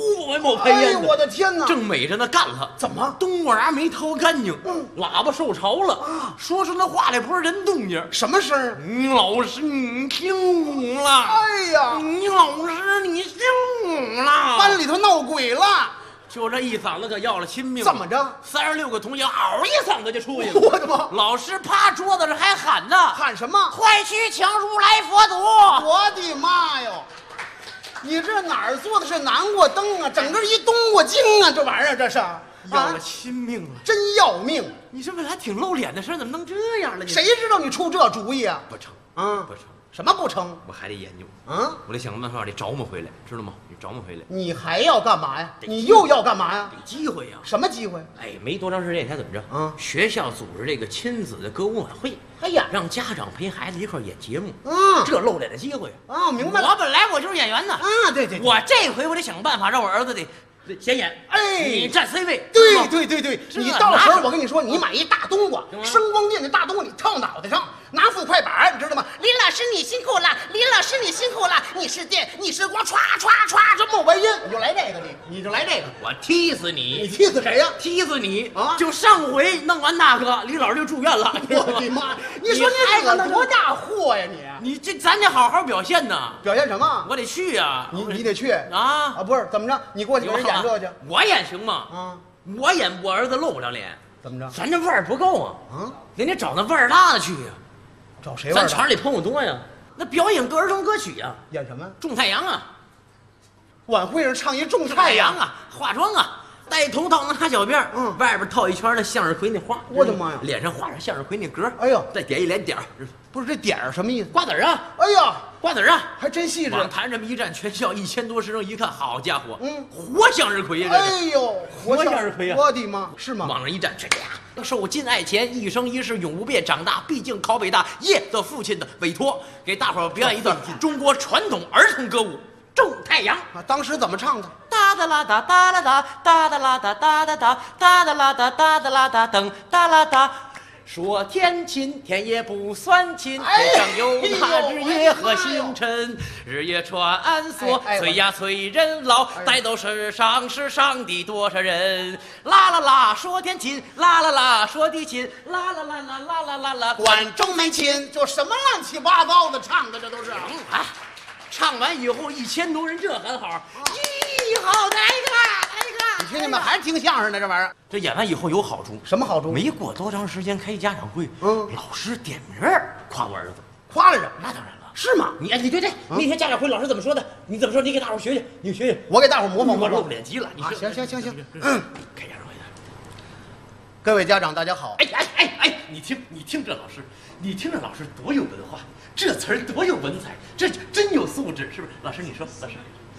冒白烟呢。
哎呦我的天哪！
正美着呢，干了，
怎么
冬瓜没掏干净？喇叭受潮了，说出那话来不是人动静，
什么声儿？
老师，你听我了。
哎呀，
老师，你听我了。
班里头闹鬼了。
就这一嗓子可要了亲命。
怎么着
？36个同学嗷一嗓子就出去了。
我的妈！
老师趴桌子上还喊呢，
喊什么？
快去请如来佛祖！
我的妈哟！你这哪儿做的是南瓜灯啊？整个一冬瓜精啊！这玩意儿这是
要了亲命了，
真要命！
你这本来挺露脸的事，怎么能这样了？
谁知道你出这主意啊？
不成，
不成。什么不成？
我还得研究
啊！
我得想个办法，得找我们回来，知道吗？你找我们回来。
你还要干嘛呀？你又要干嘛呀？
得机会呀！
什么机会？
哎，没多长时间，你猜怎么着？学校组织这个亲子的歌舞晚会，
哎呀，
让家长陪孩子一块演节目，
嗯，
这露脸的机会
啊！明白了。
我本来我就是演员呢，
啊，对，
我这回我得想个办法，让我儿子得先演。
哎，
你占 C 位。
对，你到时候我跟你说，你买一大冬瓜，声光电的大冬瓜，你套脑袋上。拿副快板，你知道吗？林老师你辛苦了，林老师你辛苦了。你是电，你是光，歘歘歘，这冒白烟，你就来这个，你就来这个，
我踢死你！
你踢死谁呀？
踢死你
啊！
就上回弄完那个，李老师就住院了。
我的妈！你说你惹多大祸呀
你这咱得好好表现呐！
表现什么？
我得去呀！
你得去
啊！
不是怎么着？你过去给人演这去，
我演行吗？啊！我演我儿子露不了脸，
怎么着？
咱这味儿不够啊！人家找那味儿大的去呀。
找谁玩？
咱厂里朋友多呀，那表演儿童歌曲呀，
演什么？
种太阳啊！
晚会上唱一种太阳
啊，化妆啊，戴头套拿小辫，外边套一圈那向日葵那花，
我的妈呀！
脸上画上向日葵那格，
哎呦，
再点一脸点儿，
不是这点儿什么意思？
瓜子啊！
哎呀，
瓜子啊，
还真细致。
往台这么一站，全校1000多师生一看，好家伙，活向日葵呀！
哎呦，
活向日葵呀！
我的妈，是吗？
往上一站，这呀。受金爱钱，一生一世永不变。长大毕竟考北大，业的父亲的委托，给大伙儿表演一段中国传统儿童歌舞《种太阳》
啊。当时怎么唱的？
哒哒啦哒哒啦哒哒哒啦哒哒哒哒哒哒啦哒哒哒啦哒噔哒啦哒。说天亲，天也不算亲，天上有那日月和星辰，日月穿梭，催呀催人老，带走世上的多少人。啦啦啦，说天亲，啦啦啦，说地亲，啦啦啦啦啦啦啦啦，
观众们亲，这什么乱七八糟的唱的，这都是。
唱完以后1000多人这很好，咦，好来一个啦，来一个。
你听见没？还听相声呢，这玩意儿。
这演完以后有好处，
什么好处？
没过多长时间开家长会，老师点名夸我儿子，
夸了人，
那当然了，
是吗？
你对，那天家长会老师怎么说的？你怎么说？你给大伙学学，你学学，
我给大伙模仿。
我露脸急了，你
行，开家长会的。各位家长，大家好。
哎，你听这老师，你听这老师多有文化，这词儿多有文采，这真有素质，是不是？老师你说，老师。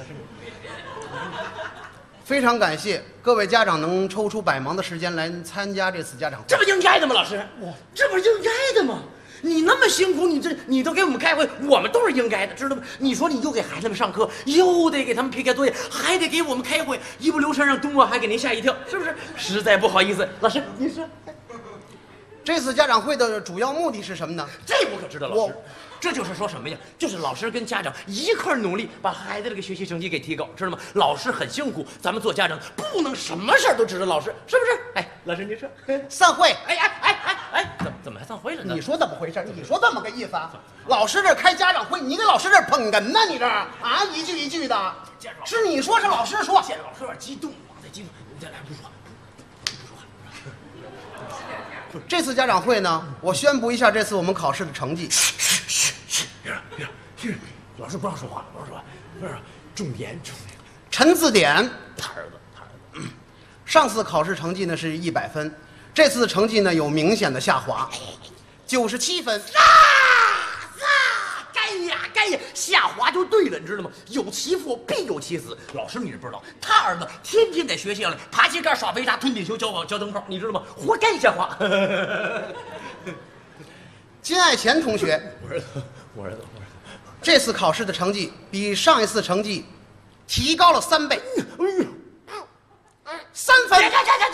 非常感谢各位家长能抽出百忙的时间来参加这次家长会，
这不应该的吗？老师，这不是应该的吗？你那么辛苦，你都给我们开会，我们都是应该的，知道吗？你说你又给孩子们上课，又得给他们批改作业，还得给我们开会，一不留神让冬瓜还给您吓一跳，是不是？实在不好意思，老师，你说，
这次家长会的主要目的是什么呢？
这我可知道，老师。这就是说什么呀？就是老师跟家长一块努力，把孩子这个学习成绩给提高，知道吗？老师很辛苦，咱们做家长不能什么事都指着老师，是不是？哎，老师你说，
散会。
怎么还散会了呢？
你说怎么回事？你说这么个意思啊？老师这开家长会，你给老师这捧哏呢？你这啊，一句一句的，是你说是老师说？
见老师有点激动，再激动，你再来不说。
这次家长会呢，我宣布一下这次我们考试的成绩。
老师不让说话，不是重点。
陈字典，他儿子。上次考试成绩呢是100分，这次成绩呢有明显的下滑，97分。
该呀，下滑就对了，你知道吗？有其父必有其子。老师你是不知道，他儿子天天在学校里爬膝盖、耍飞叉、吞铁球、交灯泡，你知道吗？活该下滑。
金爱钱同学，
我儿子，
这次考试的成绩比上一次成绩提高了3倍。3分。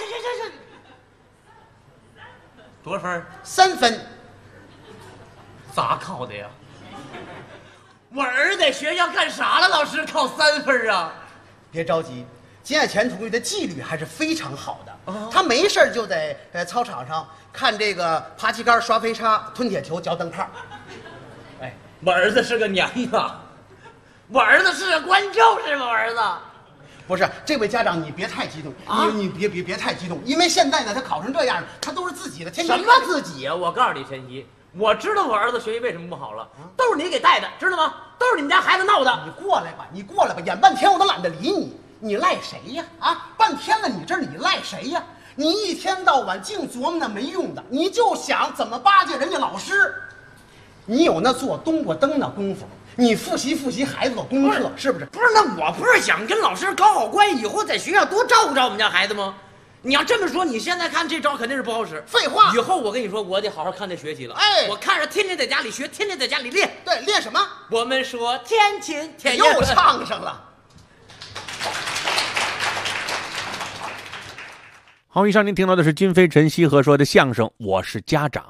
多少分
？3分。
咋考的呀？我儿子在学校干啥了？老师考3分啊？
别着急， 金爱前同学的纪律还是非常好的。他没事就在操场上看这个爬旗杆、刷飞叉、吞铁球、嚼灯泡。
哎，我儿子是个娘啊，我儿子是个观众是吗？我儿子。
不是，这位家长你别太激动啊！你别太激动，因为现在呢，他考成这样，他都是自己的天天。
什么自己呀？我告诉你，晨曦，我知道我儿子学习为什么不好了，都是你给带的，知道吗？都是你们家孩子闹的。
你过来吧，你过来吧，演半天我都懒得理你，你赖谁呀？啊，半天了，你赖谁呀？你一天到晚净琢磨那没用的，你就想怎么巴结人家老师，你有那做冬瓜灯的功夫。你复习孩子的功课，是不是？
不是，那我不是想跟老师搞好关系，以后在学校多照顾照顾我们家孩子吗？你要这么说，你现在看这招肯定是不好使。
废话，
以后我跟你说，我得好好看这学习了。
哎，
我看着天天在家里学，天天在家里练。
对，练什么？
我们说天晴天
又唱上了。
好，以上您听到的是金飞、陈曦和说的相声《我是家长》。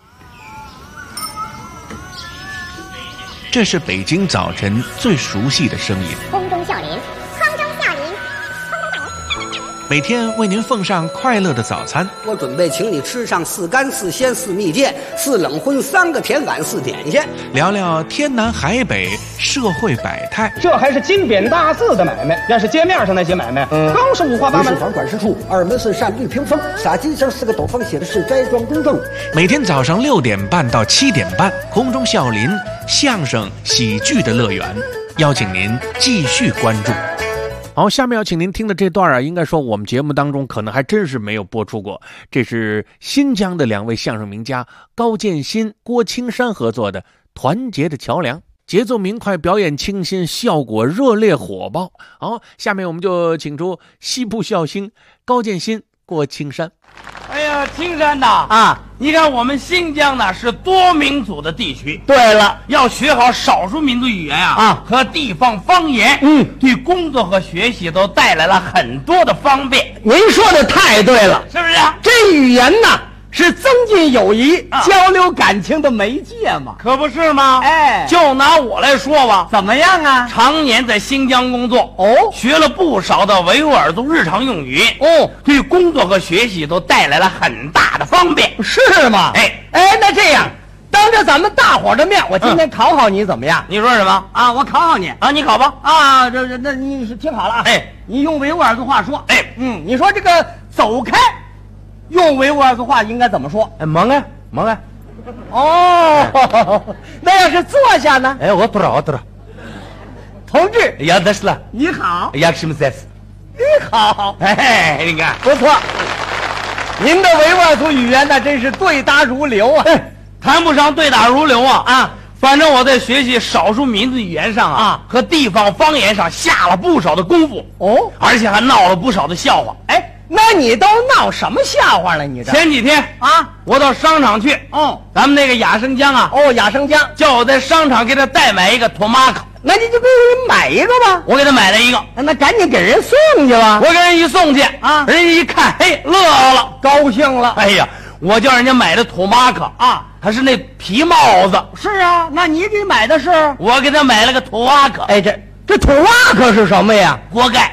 这是北京早晨最熟悉的声音，
空中笑林，空中笑林，
每天为您奉上快乐的早餐。
我准备请你吃上4干4鲜4蜜饯4冷荤3个甜碗4点心，
聊聊天南海北社会百态。
这还是金匾大字的买卖，要是街面上那些买卖，更是五花八门。
房管事处2门是扇绿屏风，洒金上4个斗方写的是斋庄公证。
每天早上6点半到7点半，空中笑林相声喜剧的乐园，邀请您继续关注。好，下面要请您听的这段啊，应该说我们节目当中可能还真是没有播出过。这是新疆的2位相声名家高建新、郭青山合作的《团结的桥梁》，节奏明快，表演清新，效果热烈火爆。好，下面我们就请出西部笑星高建新、郭青山。
哎呀，青山呐啊！你看我们新疆呢是多民族的地区。
对了，
要学好少数民族语言和地方方言，对工作和学习都带来了很多的方便。
您说的太对了，
是不是？
这语言呢是增进友谊、交流感情的媒介嘛，
可不是吗？
哎，
就拿我来说吧，
怎么样啊？
常年在新疆工作，学了不少的维吾尔族日常用语，对工作和学习都带来了很大的方便，
是吗？哎，那这样，当着咱们大伙儿的面，我今天考考你怎么样？
你说什么
啊？我考考你
啊，你考吧
啊！那你是听好了啊！你用维吾尔族话说，你说这个走开。用维吾尔族话应该怎么说？
忙啊，忙啊！
哦，那要是坐下呢？
我知道。
同志，
呀，得是了。
你好，
呀，什么意思？
你好，
你看
不错。您的维吾尔族语言那真是对答如流啊！
谈不上对答如流啊！反正我在学习少数民族语言上和地方方言上下了不少的功夫而且还闹了不少的笑话。
那你都闹什么笑话了？你这
前几天我到商场去，咱们那个雅生江
雅生江
叫我在商场给他代买一个托马克，
那你就给人买一个吧。
我给他买了一个，
那赶紧给人送去吧。
我给人一送去人家一看，乐了，
高兴了。
哎呀，我叫人家买的托马克还是那皮帽子。
是啊，那你给买的是？
我给他买了个托瓦克。
这托瓦克是什么呀？
锅盖。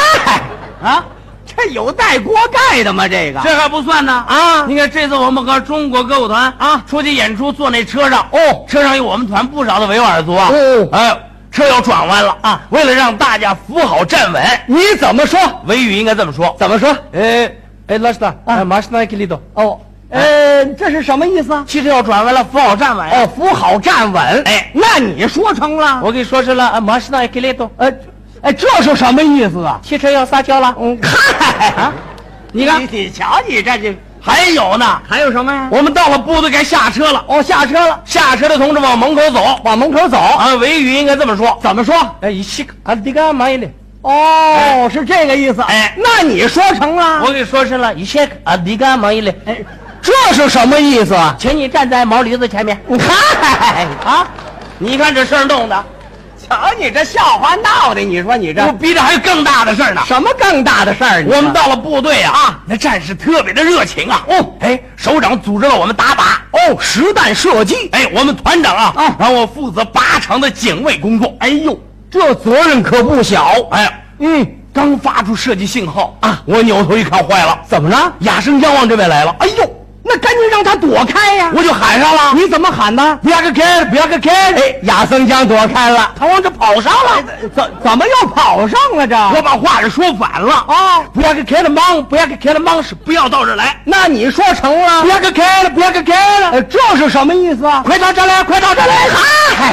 这有带锅盖的吗？这个
这还不算呢你看这次我们和中国歌舞团出去演出，坐那车上车上有我们团不少的维吾尔族车要转弯了为了让大家扶好站稳，
你怎么说？
维语应该这么说。
怎么说？
拉斯达马斯纳克里多
这是什么意思啊？
汽车要转弯了，扶好站稳。
扶好站稳。那你说成了？
我给你说成了马斯纳克里多。
这是什么意思啊？
汽车要撒娇了。你看，
你瞧你这就
还有呢？
还有什么呀？
我们到了部队该下车了。
下车了。
下车的同志往门口走，
往门口走
维语应该这么说。
怎么说？
一西啊，迪嘎马伊里。
是这个意思。那你说成了？
我给说成了一西啊，迪嘎马伊里。
这是什么意思啊？
请你站在毛驴子前面。你看这事儿弄的。
瞧你这笑话闹的，你说你这
比这还有更大的事儿呢。
什么更大的事儿？
我们到了部队那战士特别的热情首长组织了我们打靶
实弹射击。
我们团长让我负责靶场的警卫工作。
这责任可不小。 刚发出射击信号啊，我扭头一看，坏了，怎么了？亚生将往这边来了。哎呦！那赶紧让他躲开呀！我就喊上了。你怎么喊的？不要个开，不要个开！哎，亚生将躲开了，他往这跑上了。怎么又跑上了这？我把话是说反了啊！不要个开了忙，不要个开了忙是不要到这儿来。那你说成了？不要个开了，不要个开了。这是什么意思啊？快到这来，快到这来！嗨！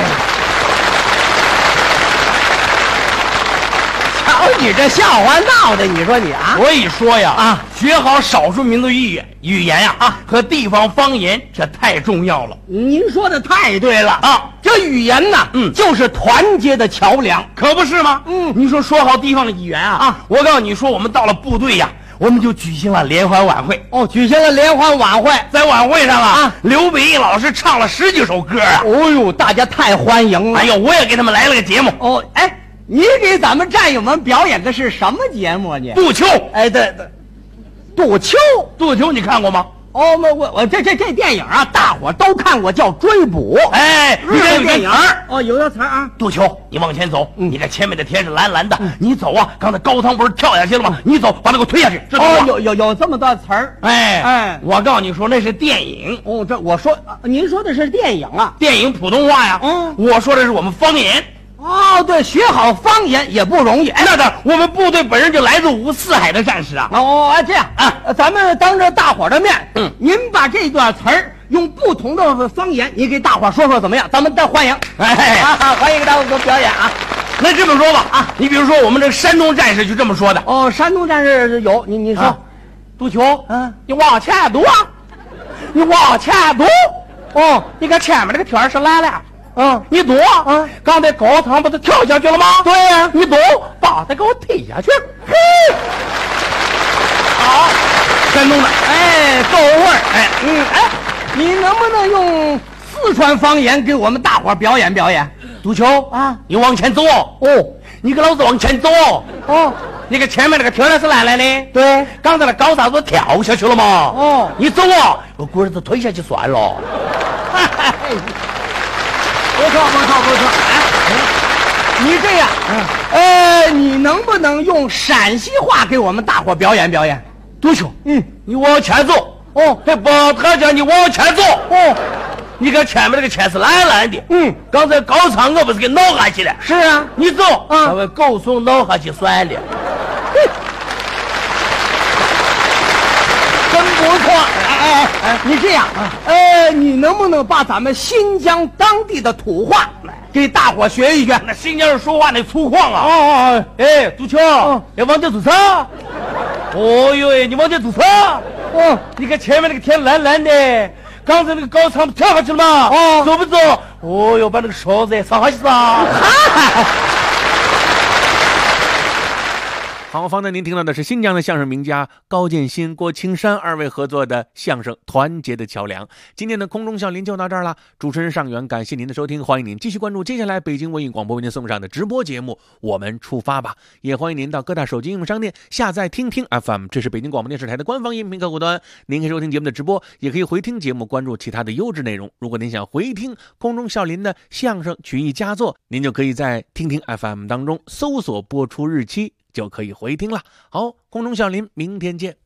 瞧你这笑话闹的，你说你啊？所以说呀啊，学好少数民族语言呀啊和地方方言，这太重要了。您说的太对了啊！这语言呢，就是团结的桥梁，可不是吗？你说好地方的语言啊，我告诉你说，我们到了部队呀，我们就举行了联欢晚会。哦，举行了联欢晚会，在晚会上啊，刘北义老师唱了10几首歌啊。哦呦，大家太欢迎了。哎呦，我也给他们来了个节目。哦，哎。你给咱们战友们表演的是什么节目呢？杜秋。哎，对，杜秋，你看过吗？哦，我这电影啊，大伙都看过，叫《追捕》。哎，你这电影哦，有个词啊。杜秋，你往前走，你看前面的天是蓝蓝的，你走啊。刚才高仓不是跳下去了吗？你走，把他给我推下去。哦，有这么多词儿。哎，我告诉你说那是电影。哦，这我说您说的是电影啊？电影普通话呀。我说的是我们方言。哦，对，学好方言也不容易。哎，那我们部队本身就来自5个4海的战士啊。哦，这样啊，咱们当着大伙的面，您把这段词儿用不同的方言，你给大伙说说怎么样？咱们再欢迎，欢迎大伙做表演啊。那这么说吧啊，你比如说我们这个山东战士就这么说的。哦，山东战士有，你说，杜秋，你往前读啊，你往前读。哦，你看前面这个天是蓝了。你躲刚才高仓不是跳下去了吗？对呀，你躲，把他给我推下去。嘿，好，山东的，哎，够味儿，哎，你能不能用四川方言给我们大伙表演表演？杜秋啊，你往前走哦，你给老子往前走哦。你看前面那个天是蓝蓝的，对，刚才那高仓不是跳下去了吗？哦，你走啊，我棍子推下去算了。不错，你这样，你能不能用陕西话给我们大伙表演表演？杜秋，你往前走，哦，还不他叫你往前走，哦，你看前面那个天是蓝蓝的，刚才高仓我不是给挠下去了？是啊，你走，把我狗送挠下去算了，真不错。哎，你这样，你能不能把咱们新疆当地的土话给大伙学一学？那新疆人说话那粗犷啊！哎，杜秋，要往这走啥？哦呦，你往这走啥？哦，你看前面那个天蓝蓝的，刚才那个高仓跳下去了吗？哦，走不走？哦呦，把那个勺子上下去啥？
好，方才您听到的是新疆的相声名家高建新、郭青山2位合作的相声《团结的桥梁》。今天的空中笑林就到这儿了，主持人尚远，感谢您的收听，欢迎您继续关注接下来北京文艺广播为您送上的直播节目《我们出发吧》，也欢迎您到各大手机应用商店下载听听 FM， 这是北京广播电视台的官方音频客户端，您可以收听节目的直播，也可以回听节目，关注其他的优质内容。如果您想回听空中笑林的相声曲艺佳作，您就可以在听听 FM 当中搜索播出日期，就可以回听了。好，空中笑林，明天见。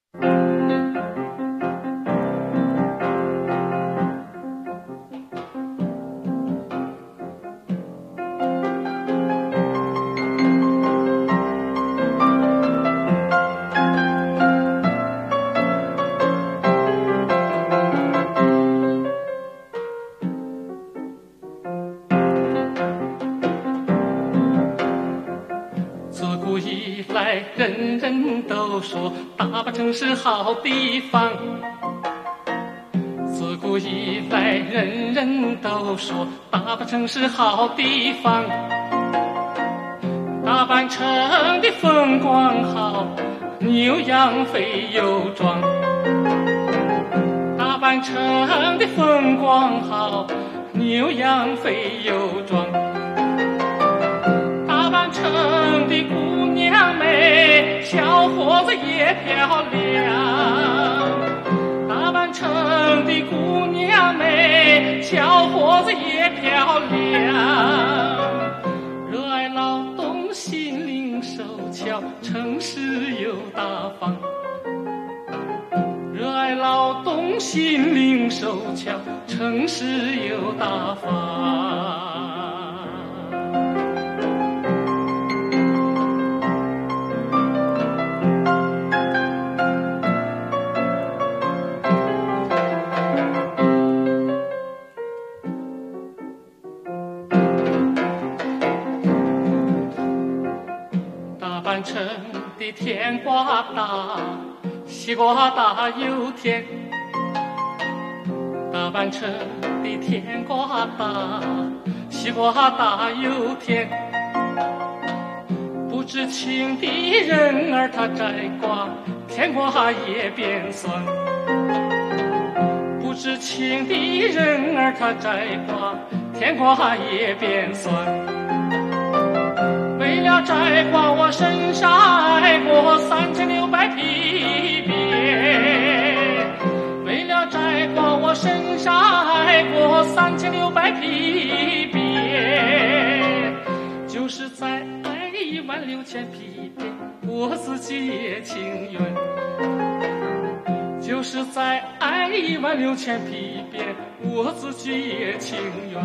人人都说大把城是好地方，自古以来人人都说大把城是好地方，大阪城的风光好，牛羊肥又壮，大阪城的风光好，牛羊肥又壮，大阪城的姑娘美，小伙子也漂亮，大阪城的姑娘美，小伙子也漂亮，热爱劳动，心灵手巧，
巧，诚实又大方。热爱劳动，心灵手巧，诚实又大方。大半城的甜瓜大，西瓜大又甜，大半城的甜瓜大，西瓜大又甜。不知情的人儿他摘瓜，甜瓜也变酸。不知情的人儿他摘瓜，甜瓜也变酸。为了摘瓜，我身晒过3600皮鞭。为了摘瓜，我身晒过3600皮鞭。就是再挨16000皮鞭，我自己也情愿。就是再挨16000皮鞭，我自己也情愿。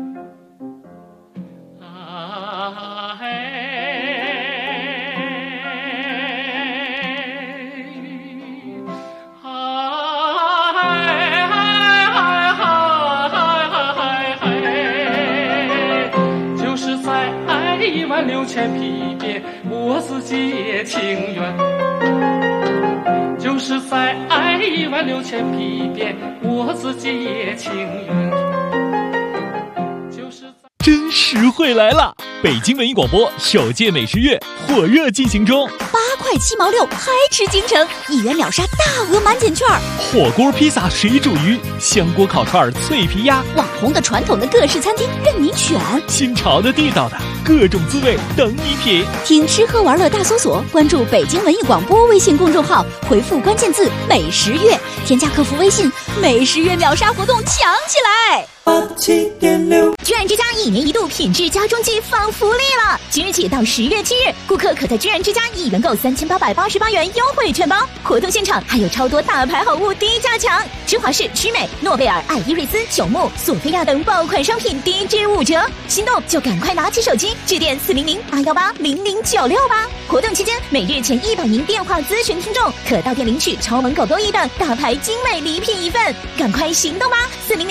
就是再挨16000皮鞭，我自己也情愿。就是再挨16000皮鞭，我自己也情愿。
真实惠来了！北京文艺广播首届美食月火热进行中
，8块7毛6，嗨吃京城，1元秒杀大额满减券，
火锅、披萨、水煮鱼、香锅烤串、脆皮鸭，
网红的、传统的各式餐厅任你选，
新潮的、地道的各种滋味等你品。
听吃喝玩乐大搜索，关注北京文艺广播微信公众号，回复关键字“美食月”，添加客服微信，美食月秒杀活动抢起来！87.6，居然之家1年1度品质家装季放福利了！即日起到10月7日，顾客可在居然之家1元购3888元优惠券包，活动现场还有超多大牌好物低价抢，芝华士、曲美、诺贝尔、爱依瑞斯、九牧、索菲亚等爆款商品低至5折，心动就赶快拿起手机致电400-818-0096吧！活动期间，每日前100名电话咨询听众可到店领取超萌狗狗衣等大牌精美礼品1份，赶快行动吧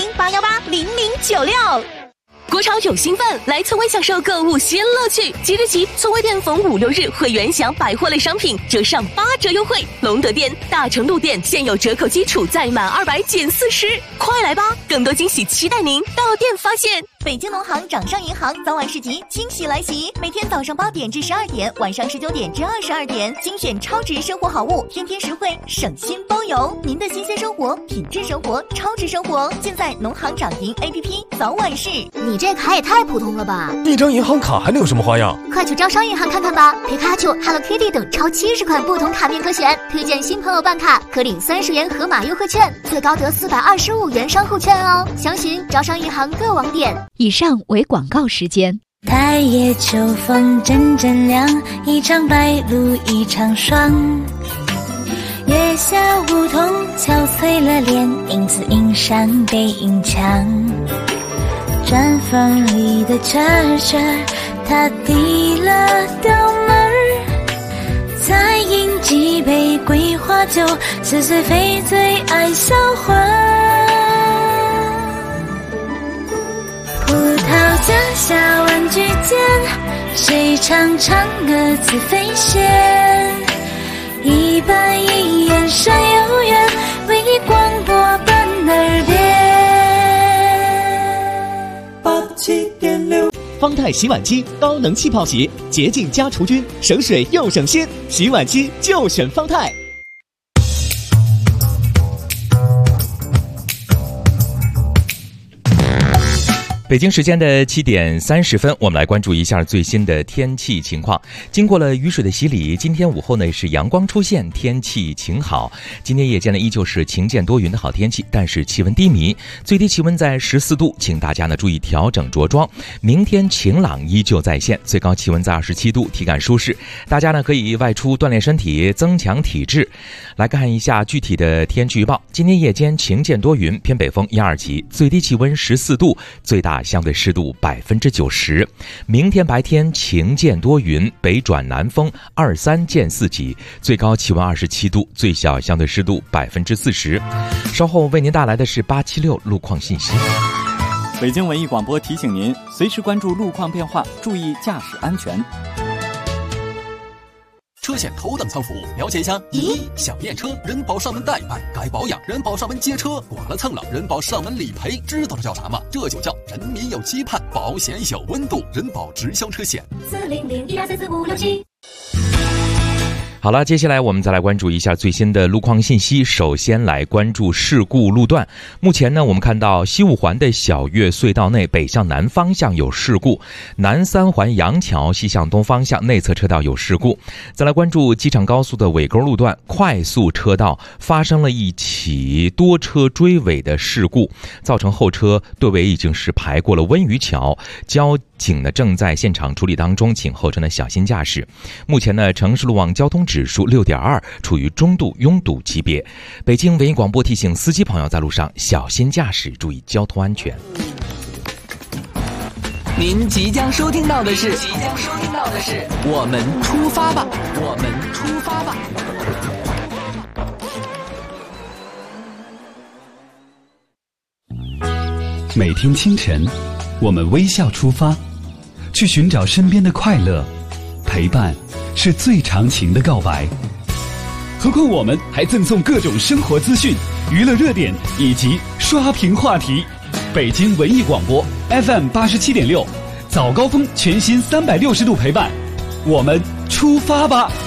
！400-818-0096。
国潮有兴奋，来村威享受购物新乐趣。即日起，村威店逢5、6日会员享百货类商品折上8折优惠。龙德店、大成路店现有折扣基础在满200减40，快来吧！更多惊喜期待您到店发现。
北京农行掌上银行早晚市集惊喜来袭，每天早上8点至12点，晚上19点至22点，精选超值生活好物，天天实惠，省心包邮。您的新鲜生活、品质生活、超值生活，尽在农行掌银 APP 早晚市。
你这卡也太普通了吧！
一张银行卡还能有什么花样？
快去招商银行看看吧！皮卡丘、Hello Kitty 等超70款不同卡面可选，推荐新朋友办卡可领30元盒马优惠券，最高得425元商户券哦。详询招商银行各网点。
以上为广告时间。
太夜秋风阵阵凉，一场白露一场霜。月下梧桐憔悴了脸，影子映上背影墙。砖缝里的车车，他递了刀门儿，再饮几杯桂花酒，似是非醉爱销魂。葡萄架下玩具间，谁唱唱歌子飞仙？一板一眼山有缘，为你广播伴耳边。
87.6，方太洗碗机高能气泡洗，洁净加除菌，省水又省心，洗碗机就选方太。
北京时间的7点30分，我们来关注一下最新的天气情况。经过了雨水的洗礼，今天午后呢是阳光出现，天气晴好。今天夜间呢依旧是晴间多云的好天气，但是气温低迷，最低气温在14度，请大家呢注意调整着装。明天晴朗依旧在线，最高气温在27度，体感舒适。大家呢可以外出锻炼身体，增强体质。来看一下具体的天气预报。今天夜间晴间多云，偏北风1、2级，最低气温14度，最大相对湿度90%。明天白天晴间多云，北转南风2、3见4级，最高气温27度，最小相对湿度40%。稍后为您带来的是876路况信息。
北京文艺广播提醒您，随时关注路况变化，注意驾驶安全。
车险头等舱服务，了解一下。想验车，人保上门代办；该保养，人保上门接车；剐了蹭了，人保上门理赔。知道这叫啥吗？这就叫人民有期盼，保险有温度。人保直销车险。40012344567。
好了，接下来我们再来关注一下最新的路况信息。首先来关注事故路段。目前呢，我们看到西五环的小岳隧道内北向南方向有事故，南三环杨桥西向东方向内侧车道有事故。再来关注机场高速的尾沟路段快速车道发生了一起多车追尾的事故，造成后车队尾已经是排过了温榆桥，交警呢正在现场处理当中，请后车呢小心驾驶。目前呢，城市路网交通指数6.2，处于中度拥堵级别。北京文艺广播提醒司机朋友在路上小心驾驶，注意交通安全。
您即将收听到的是我们出发吧，我们出发吧。
每天清晨，我们微笑出发，去寻找身边的快乐，陪伴是最长情的告白。何况我们还赠送各种生活资讯、娱乐热点以及刷屏话题。北京文艺广播 FM 87.6，早高峰全新360度陪伴，我们出发吧。